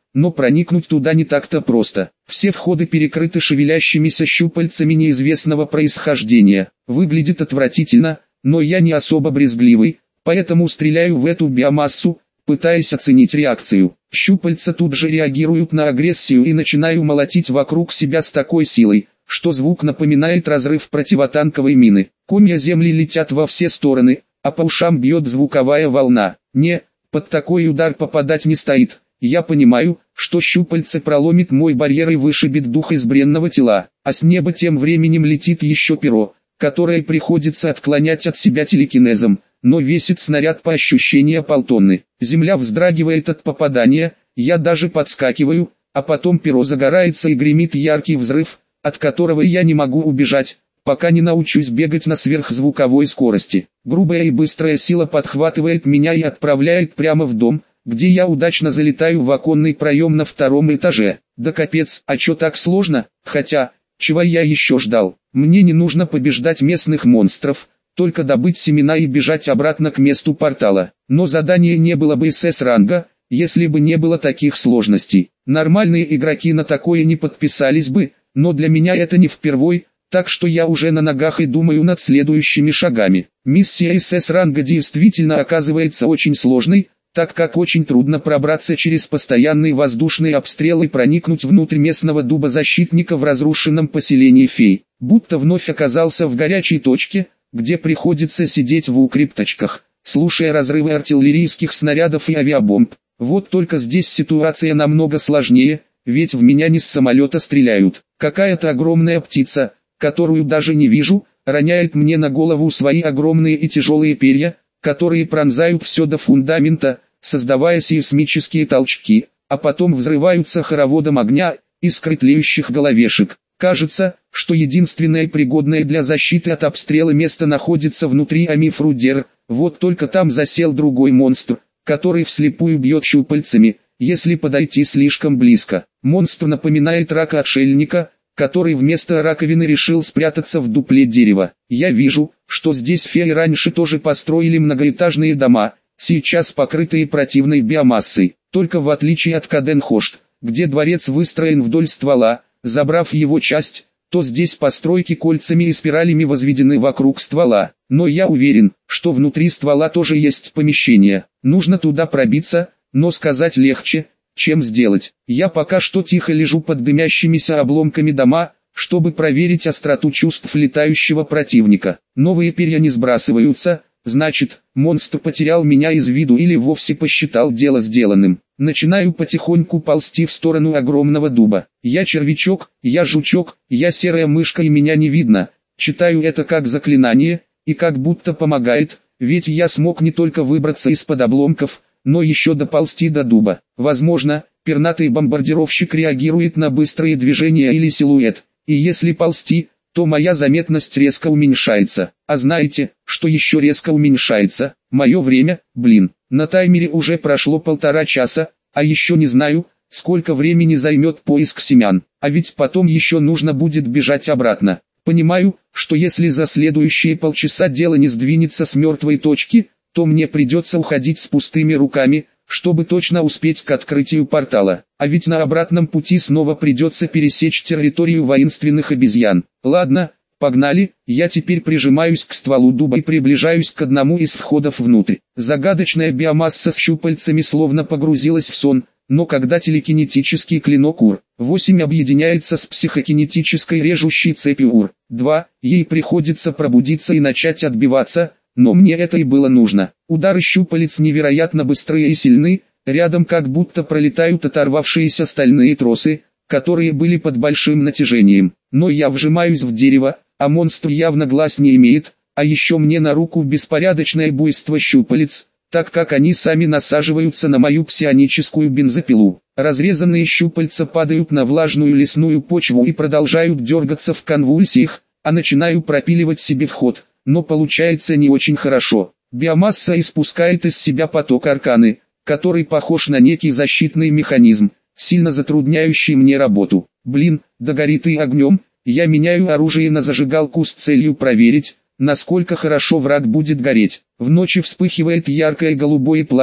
но проникнуть туда не так-то просто. Все входы перекрыты шевелящимися щупальцами неизвестного происхождения. Выглядит отвратительно, но я не особо брезгливый, поэтому стреляю в эту биомассу, пытаясь оценить реакцию. Щупальца тут же реагируют на агрессию и начинаю молотить вокруг себя с такой силой, что звук напоминает разрыв противотанковой мины. Комья земли летят во все стороны, а по ушам бьет звуковая волна. Не, под такой удар попадать не стоит. Я понимаю, что щупальце проломит мой барьер и вышибет дух из бренного тела, а с неба тем временем летит еще перо, которое приходится отклонять от себя телекинезом, но весит снаряд по ощущениям полтонны. Земля вздрагивает от попадания, я даже подскакиваю, а потом перо загорается и гремит яркий взрыв, от которого я не могу убежать, пока не научусь бегать на сверхзвуковой скорости. Грубая и быстрая сила подхватывает меня и отправляет прямо в дом, где я удачно залетаю в оконный проем на втором этаже. Да капец, а чё так сложно? Хотя, чего я еще ждал? Мне не нужно побеждать местных монстров, только добыть семена и бежать обратно к месту портала. Но задание не было бы СС-ранга, если бы не было таких сложностей. Нормальные игроки на такое не подписались бы, но для меня это не впервой, так что я уже на ногах и думаю над следующими шагами. Миссия СС-ранга действительно оказывается очень сложной, так как очень трудно пробраться через постоянный воздушный обстрел и проникнуть внутрь местного дуба-защитника в разрушенном поселении фей. Будто вновь оказался в горячей точке, где приходится сидеть в укрепрточках, слушая разрывы артиллерийских снарядов и авиабомб. Вот только здесь ситуация намного сложнее, ведь в меня не с самолета стреляют. Какая-то огромная птица, которую даже не вижу, роняет мне на голову свои огромные и тяжелые перья, которые пронзают все до фундамента, создавая сейсмические толчки, а потом взрываются хороводом огня, искр тлеющих головешек. Кажется, что единственное пригодное для защиты от обстрела место находится внутри Амифрудер, вот только там засел другой монстр, который вслепую бьет щупальцами, если подойти слишком близко. Монстр напоминает рака-отшельника, который вместо раковины решил спрятаться в дупле дерева. Я вижу, что здесь феи раньше тоже построили многоэтажные дома, сейчас покрытые противной биомассой. Только в отличие от Каденхошт, где дворец выстроен вдоль ствола, забрав его часть, то здесь постройки кольцами и спиралями возведены вокруг ствола. Но я уверен, что внутри ствола тоже есть помещение. Нужно туда пробиться, но сказать легче, чем сделать. Я пока что тихо лежу под дымящимися обломками дома, чтобы проверить остроту чувств летающего противника. Новые перья не сбрасываются, значит, монстр потерял меня из виду или вовсе посчитал дело сделанным. Начинаю потихоньку ползти в сторону огромного дуба. Я червячок, я жучок, я серая мышка и меня не видно. Читаю это как заклинание, и как будто помогает, ведь я смог не только выбраться из-под обломков, но еще доползти до дуба. Возможно, пернатый бомбардировщик реагирует на быстрые движения или силуэт, и если ползти, то моя заметность резко уменьшается. А знаете, что еще резко уменьшается? Мое время, на таймере уже прошло 1,5 часа, а еще не знаю, сколько времени займет поиск семян, а ведь потом еще нужно будет бежать обратно. Понимаю, что если за следующие полчаса дело не сдвинется с мертвой точки, то мне придется уходить с пустыми руками, чтобы точно успеть к открытию портала. А ведь на обратном пути снова придется пересечь территорию воинственных обезьян. Ладно, погнали, я теперь прижимаюсь к стволу дуба и приближаюсь к одному из входов внутрь. Загадочная биомасса с щупальцами словно погрузилась в сон, но когда телекинетический клинок УР-8 объединяется с психокинетической режущей цепью УР-2, ей приходится пробудиться и начать отбиваться, но мне это и было нужно. Удары щупалец невероятно быстрые и сильны, рядом как будто пролетают оторвавшиеся стальные тросы, которые были под большим натяжением. Но я вжимаюсь в дерево, а монстр явно глаз не имеет, а еще мне на руку беспорядочное буйство щупалец, так как они сами насаживаются на мою псионическую бензопилу. Разрезанные щупальца падают на влажную лесную почву и продолжают дергаться в конвульсиях, а начинаю пропиливать себе вход, но получается не очень хорошо. Биомасса испускает из себя поток арканы, который похож на некий защитный механизм, сильно затрудняющий мне работу. Догорит и огнем, я меняю оружие на зажигалку с целью проверить, насколько хорошо враг будет гореть. В ночи вспыхивает яркое голубое пламя,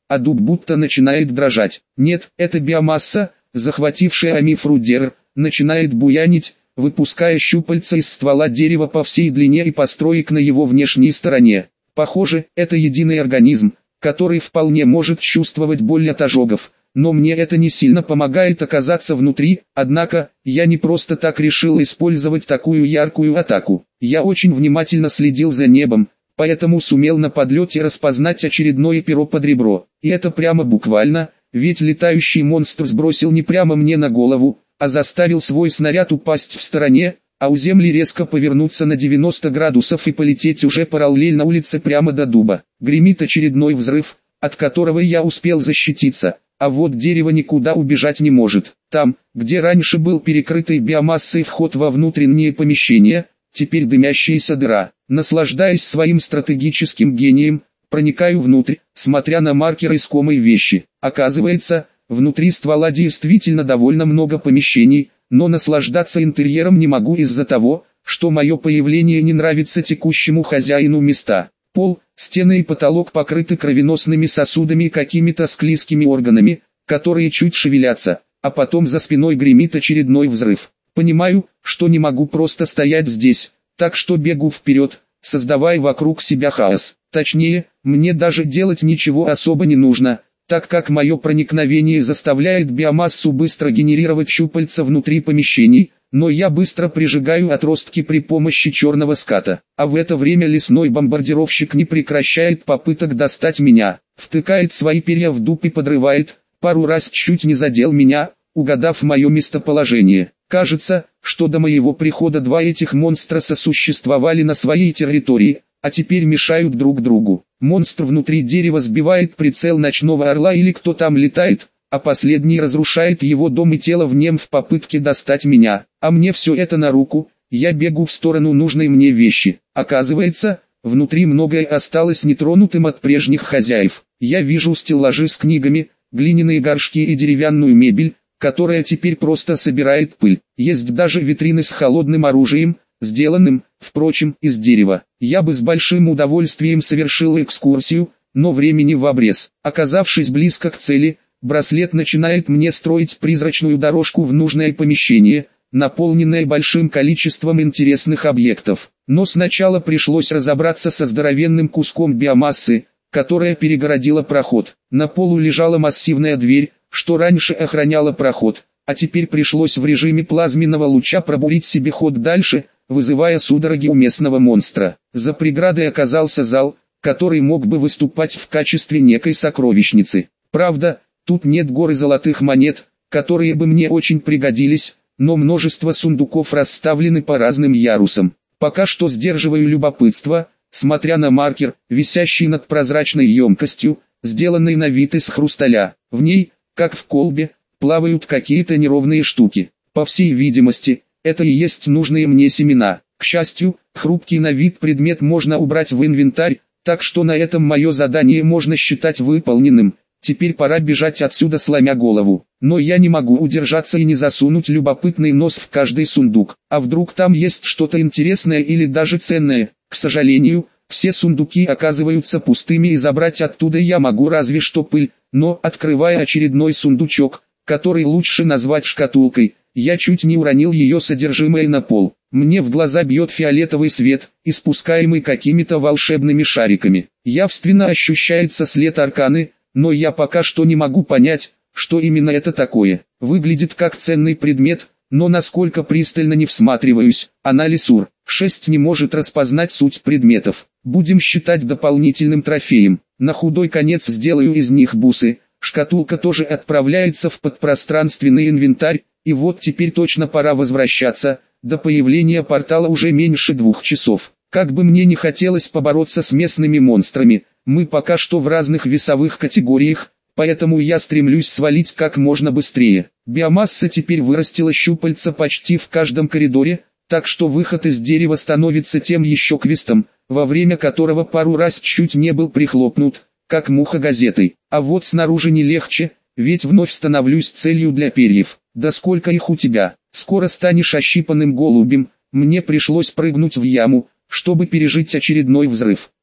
а дуб будто начинает дрожать. Нет, это биомасса, захватившая амифрудер, начинает буянить, выпуская щупальца из ствола дерева по всей длине и построек на его внешней стороне. Похоже, это единый организм, который вполне может чувствовать боль от ожогов, но мне это не сильно помогает оказаться внутри, однако, я не просто так решил использовать такую яркую атаку. Я очень внимательно следил за небом, поэтому сумел на подлете распознать очередное перо под ребро. И это прямо буквально, ведь летающий монстр сбросил не прямо мне на голову, а заставил свой снаряд упасть в стороне, а у земли резко повернуться на 90 градусов и полететь уже параллельно улице прямо до дуба. Гремит очередной взрыв, от которого я успел защититься, а вот дерево никуда убежать не может. Там, где раньше был перекрытый биомассой вход во внутренние помещения, теперь дымящаяся дыра. Наслаждаясь своим стратегическим гением, проникаю внутрь, смотря на маркер искомой вещи. Оказывается, внутри ствола действительно довольно много помещений, но наслаждаться интерьером не могу из-за того, что мое появление не нравится текущему хозяину места. Пол, стены и потолок покрыты кровеносными сосудами и какими-то склизкими органами, которые чуть шевелятся, а потом за спиной гремит очередной взрыв. Понимаю, что не могу просто стоять здесь, так что бегу вперед, создавая вокруг себя хаос. Точнее, мне даже делать ничего особо не нужно, так как мое проникновение заставляет биомассу быстро генерировать щупальца внутри помещений, но я быстро прижигаю отростки при помощи черного ската. А в это время лесной бомбардировщик не прекращает попыток достать меня, втыкает свои перья в дуб и подрывает, пару раз чуть не задел меня, угадав мое местоположение. Кажется, что до моего прихода два этих монстра сосуществовали на своей территории, а теперь мешают друг другу. Монстр внутри дерева сбивает прицел ночного орла или кто там летает, а последний разрушает его дом и тело в нем в попытке достать меня. А мне все это на руку, я бегу в сторону нужной мне вещи. Оказывается, внутри многое осталось нетронутым от прежних хозяев. Я вижу стеллажи с книгами, глиняные горшки и деревянную мебель, которая теперь просто собирает пыль. Есть даже витрины с холодным оружием, сделанным, впрочем, из дерева. Я бы с большим удовольствием совершил экскурсию, но времени в обрез. Оказавшись близко к цели, браслет начинает мне строить призрачную дорожку в нужное помещение, наполненное большим количеством интересных объектов. Но сначала пришлось разобраться со здоровенным куском биомассы, которая перегородила проход. На полу лежала массивная дверь, что раньше охраняла проход, а теперь пришлось в режиме плазменного луча пробурить себе ход дальше, вызывая судороги у местного монстра. За преградой оказался зал, который мог бы выступать в качестве некой сокровищницы. Правда, тут нет горы золотых монет, которые бы мне очень пригодились, но множество сундуков расставлены по разным ярусам. Пока что сдерживаю любопытство, смотря на маркер, висящий над прозрачной емкостью, сделанной на вид из хрусталя. В ней, как в колбе, плавают какие-то неровные штуки. По всей видимости, это и есть нужные мне семена. К счастью, хрупкий на вид предмет можно убрать в инвентарь, так что на этом мое задание можно считать выполненным. Теперь пора бежать отсюда сломя голову. Но я не могу удержаться и не засунуть любопытный нос в каждый сундук. А вдруг там есть что-то интересное или даже ценное? К сожалению, все сундуки оказываются пустыми и забрать оттуда я могу разве что пыль. Но, открывая очередной сундучок, который лучше назвать шкатулкой, я чуть не уронил ее содержимое на пол. Мне в глаза бьет фиолетовый свет, испускаемый какими-то волшебными шариками. Явственно ощущается след арканы, но я пока что не могу понять, что именно это такое. Выглядит как ценный предмет, но насколько пристально не всматриваюсь, анализ УР-6 не может распознать суть предметов. Будем считать дополнительным трофеем. На худой конец сделаю из них бусы. Шкатулка тоже отправляется в подпространственный инвентарь, и вот теперь точно пора возвращаться. До появления портала уже меньше 2 часов. Как бы мне не хотелось побороться с местными монстрами, мы пока что в разных весовых категориях, поэтому я стремлюсь свалить как можно быстрее. Биомасса теперь вырастила щупальца почти в каждом коридоре, так что выход из дерева становится тем еще квестом, во время которого пару раз чуть не был прихлопнут, как муха газетой. А вот снаружи не легче, ведь вновь становлюсь целью для перьев. Да сколько их у тебя? Скоро станешь ощипанным голубем. Мне пришлось прыгнуть в яму, чтобы пережить очередной взрыв.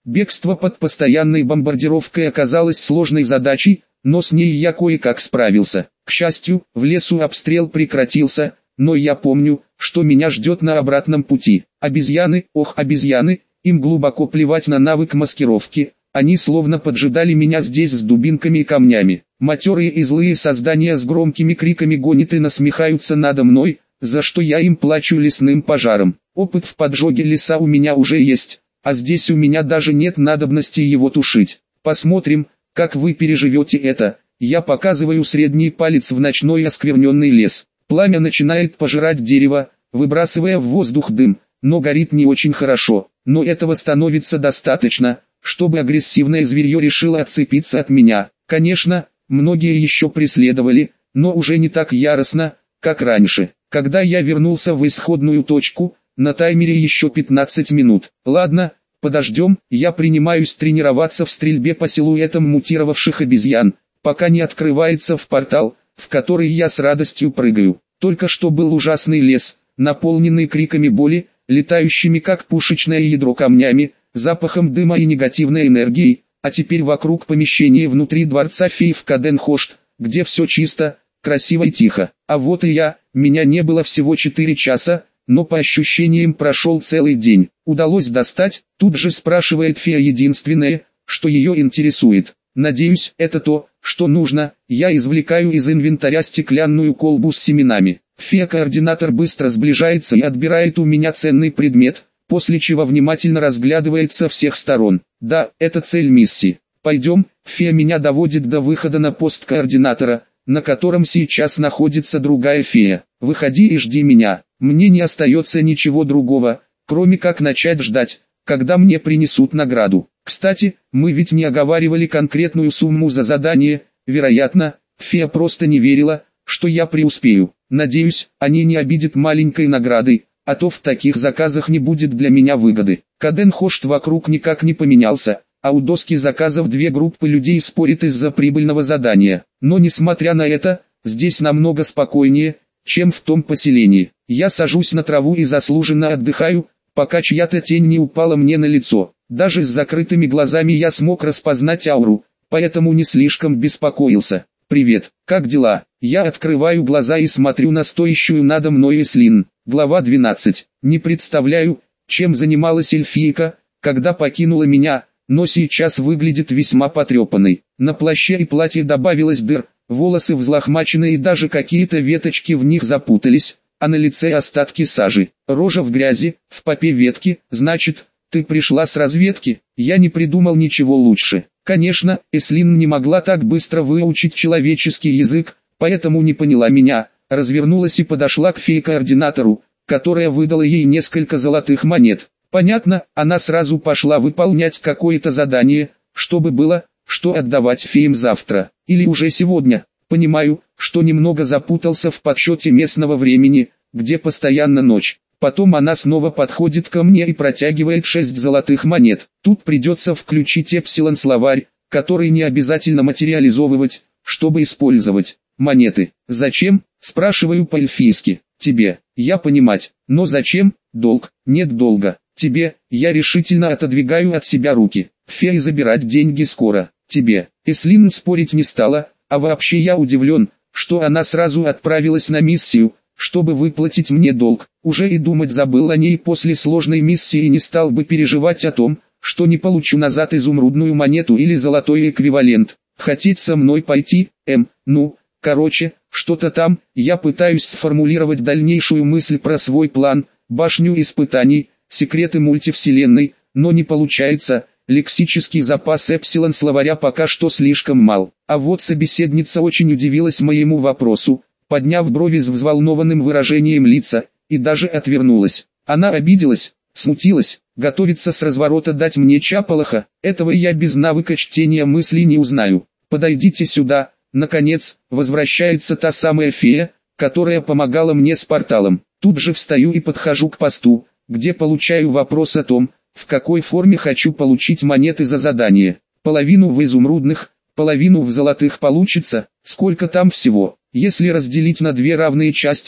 Бегство под постоянной бомбардировкой оказалось сложной задачей, но с ней я кое-как справился. К счастью, в лесу обстрел прекратился, но я помню, что меня ждет на обратном пути. Обезьяны, ох обезьяны, им глубоко плевать на навык маскировки, они словно поджидали меня здесь с дубинками и камнями. Матерые и злые создания с громкими криками гонят и насмехаются надо мной, за что я им плачу лесным пожаром. Опыт в поджоге леса у меня уже есть, а здесь у меня даже нет надобности его тушить. Посмотрим, как вы переживете это. Я показываю средний палец в ночной оскверненный лес. Пламя начинает пожирать дерево, выбрасывая в воздух дым, но горит не очень хорошо. Но этого становится достаточно, чтобы агрессивное зверье решило отцепиться от меня. Конечно, многие еще преследовали, но уже не так яростно, как раньше. Когда я вернулся в исходную точку, на таймере еще 15 минут. Ладно, подождем, я принимаюсь тренироваться в стрельбе по силуэтам мутировавших обезьян, пока не открывается в портал, в который я с радостью прыгаю. Только что был ужасный лес, наполненный криками боли, летающими как пушечное ядро камнями, запахом дыма и негативной энергией, а теперь вокруг помещения внутри дворца фей в Каденхошт, где все чисто, красиво и тихо. А вот и я, меня не было всего 4 часа, но по ощущениям прошел целый день. Удалось достать, тут же спрашивает фея единственное, что ее интересует. Надеюсь, это то, что нужно. Я извлекаю из инвентаря стеклянную колбу с семенами. Фея-координатор быстро сближается и отбирает у меня ценный предмет, после чего внимательно разглядывает со всех сторон. Да, это цель миссии. Пойдем, фея меня доводит до выхода на пост координатора, на котором сейчас находится другая фея. Выходи и жди меня. Мне не остается ничего другого, кроме как начать ждать, когда мне принесут награду. Кстати, мы ведь не оговаривали конкретную сумму за задание, вероятно, фея просто не верила, что я преуспею. Надеюсь, они не обидят маленькой наградой, а то в таких заказах не будет для меня выгоды. Каденхошт вокруг никак не поменялся, а у доски заказов 2 группы людей спорят из-за прибыльного задания. Но несмотря на это, здесь намного спокойнее, чем в том поселении. Я сажусь на траву и заслуженно отдыхаю, пока чья-то тень не упала мне на лицо. Даже с закрытыми глазами я смог распознать ауру, поэтому не слишком беспокоился. «Привет, как дела?» Я открываю глаза и смотрю на стоящую надо мной Эслин. Глава 12. Не представляю, чем занималась эльфийка, когда покинула меня, но сейчас выглядит весьма потрепанной. На плаще и платье добавилось дыр, волосы взлохмачены и даже какие-то веточки в них запутались, а на лице остатки сажи. Рожа в грязи, в попе ветки, значит, ты пришла с разведки. Я не придумал ничего лучше. Конечно, Эслин не могла так быстро выучить человеческий язык, поэтому не поняла меня, развернулась и подошла к фее-координатору, которая выдала ей несколько золотых монет. Понятно, она сразу пошла выполнять какое-то задание, чтобы было, что отдавать феям завтра, или уже сегодня. Понимаю, что немного запутался в подсчете местного времени, где постоянно ночь. Потом она снова подходит ко мне и протягивает 6 золотых монет. Тут придется включить эпсилон-словарь, который не обязательно материализовывать, чтобы использовать. Монеты. Зачем? Спрашиваю по-эльфийски. Тебе. Я понимать. Но зачем? Долг. Нет долга. Тебе. Я решительно отодвигаю от себя руки. Фея забирать деньги скоро. Тебе. Эслин спорить не стала, а вообще я удивлен, что она сразу отправилась на миссию, чтобы выплатить мне долг. Уже и думать забыл о ней после сложной миссии и не стал бы переживать о том, что не получу назад изумрудную монету или золотой эквивалент. Хотеть со мной пойти? Короче, что-то там. Я пытаюсь сформулировать дальнейшую мысль про свой план, башню испытаний, секреты мультивселенной, но не получается. Лексический запас эпсилон-словаря пока что слишком мал. А вот собеседница очень удивилась моему вопросу, подняв брови с взволнованным выражением лица, и даже отвернулась. Она обиделась, смутилась, готовится с разворота дать мне чапалаха. Этого я без навыка чтения мыслей не узнаю. Подойдите сюда. Наконец, возвращается та самая фея, которая помогала мне с порталом. Тут же встаю и подхожу к посту, где получаю вопрос о том, в какой форме хочу получить монеты за задание. Половину в изумрудных, половину в золотых получится. Сколько там всего? Если разделить на 2 равные части,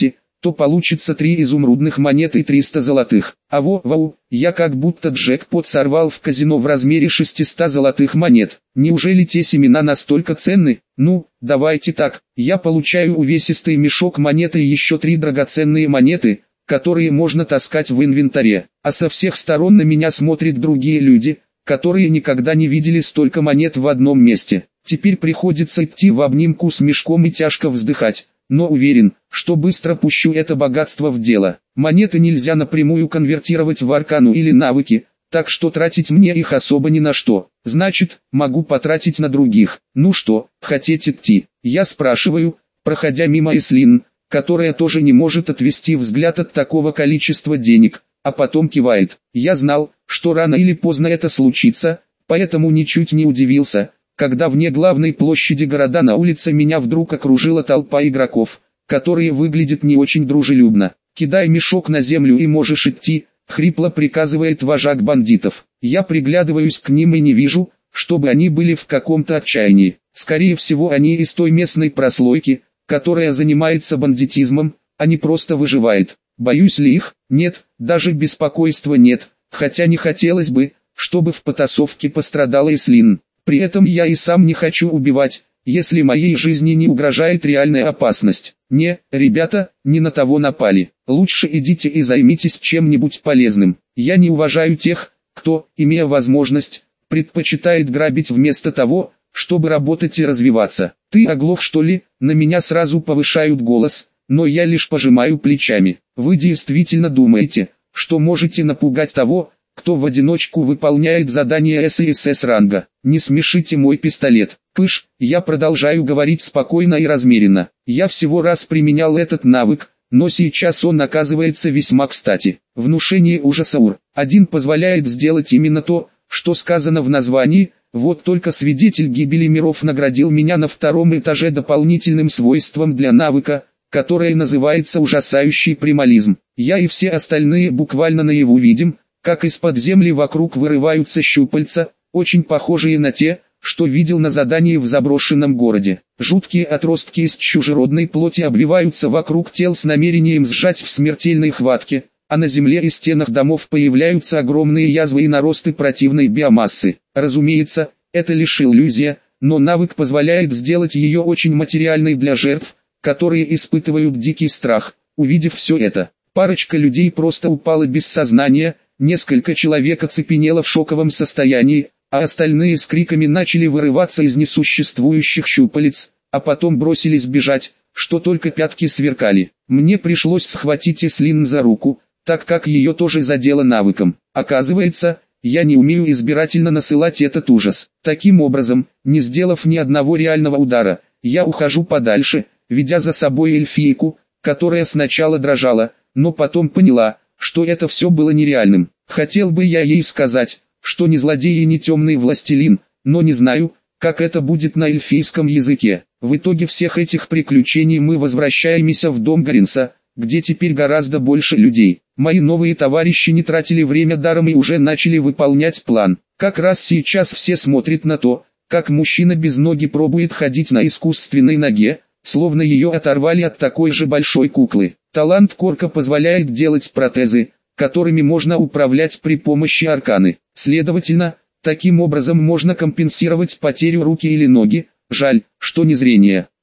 то получится 3 изумрудных монет и 300 золотых. А вау, я как будто джекпот сорвал в казино в размере 600 золотых монет. Неужели те семена настолько ценны? Ну, давайте так, я получаю увесистый мешок монет и еще 3 драгоценные монеты, которые можно таскать в инвентаре. А со всех сторон на меня смотрят другие люди, которые никогда не видели столько монет в одном месте. Теперь приходится идти в обнимку с мешком и тяжко вздыхать, но уверен, что быстро пущу это богатство в дело. Монеты нельзя напрямую конвертировать в аркану или навыки, так что тратить мне их особо ни на что. Значит, могу потратить на других. Ну что, хотите идти? Я спрашиваю, проходя мимо Эслин, которая тоже не может отвести взгляд от такого количества денег, а потом кивает. Я знал, что рано или поздно это случится, поэтому ничуть не удивился, когда вне главной площади города на улице меня вдруг окружила толпа игроков, которые выглядят не очень дружелюбно. «Кидай мешок на землю и можешь идти», — хрипло приказывает вожак бандитов. Я приглядываюсь к ним и не вижу, чтобы они были в каком-то отчаянии. Скорее всего, они из той местной прослойки, которая занимается бандитизмом, а не просто выживает. Боюсь ли их? Нет, даже беспокойства нет, хотя не хотелось бы, чтобы в потасовке пострадала Эслин. При этом я и сам не хочу убивать, если моей жизни не угрожает реальная опасность. Не, ребята, не на того напали. Лучше идите и займитесь чем-нибудь полезным. Я не уважаю тех, кто, имея возможность, предпочитает грабить вместо того, чтобы работать и развиваться. Ты оглох, что ли? На меня сразу повышают голос, но я лишь пожимаю плечами. Вы действительно думаете, что можете напугать того, кто в одиночку выполняет задание ССС ранга? Не смешите мой пистолет. Пыш, я продолжаю говорить спокойно и размеренно. Я всего раз применял этот навык, но сейчас он оказывается весьма кстати. Внушение ужаса УР-1 позволяет сделать именно то, что сказано в названии. Вот только свидетель гибели миров наградил меня на 2-м этаже дополнительным свойством для навыка, которое называется ужасающий примализм. Я и все остальные буквально наяву видим, как из-под земли вокруг вырываются щупальца, очень похожие на те, что видел на задании в заброшенном городе. Жуткие отростки из чужеродной плоти обвиваются вокруг тел с намерением сжать в смертельной хватке, а на земле и стенах домов появляются огромные язвы и наросты противной биомассы. Разумеется, это лишь иллюзия, но навык позволяет сделать ее очень материальной для жертв, которые испытывают дикий страх, увидев все это. Парочка людей просто упала без сознания, несколько человек оцепенело в шоковом состоянии, а остальные с криками начали вырываться из несуществующих щупалец, а потом бросились бежать, что только пятки сверкали. Мне пришлось схватить Эслин за руку, так как ее тоже задело навыком. Оказывается, я не умею избирательно насылать этот ужас. Таким образом, не сделав ни одного реального удара, я ухожу подальше, ведя за собой эльфийку, которая сначала дрожала, но потом поняла, что это все было нереальным. Хотел бы я ей сказать, что не злодей и не темный властелин, но не знаю, как это будет на эльфийском языке. В итоге всех этих приключений мы возвращаемся в дом Гаринса, где теперь гораздо больше людей. Мои новые товарищи не тратили время даром и уже начали выполнять план. Как раз сейчас все смотрят на то, как мужчина без ноги пробует ходить на искусственной ноге, словно ее оторвали от такой же большой куклы. Талант Корка позволяет делать протезы, которыми можно управлять при помощи арканы. Следовательно, таким образом можно компенсировать потерю руки или ноги. Жаль, что не зрение.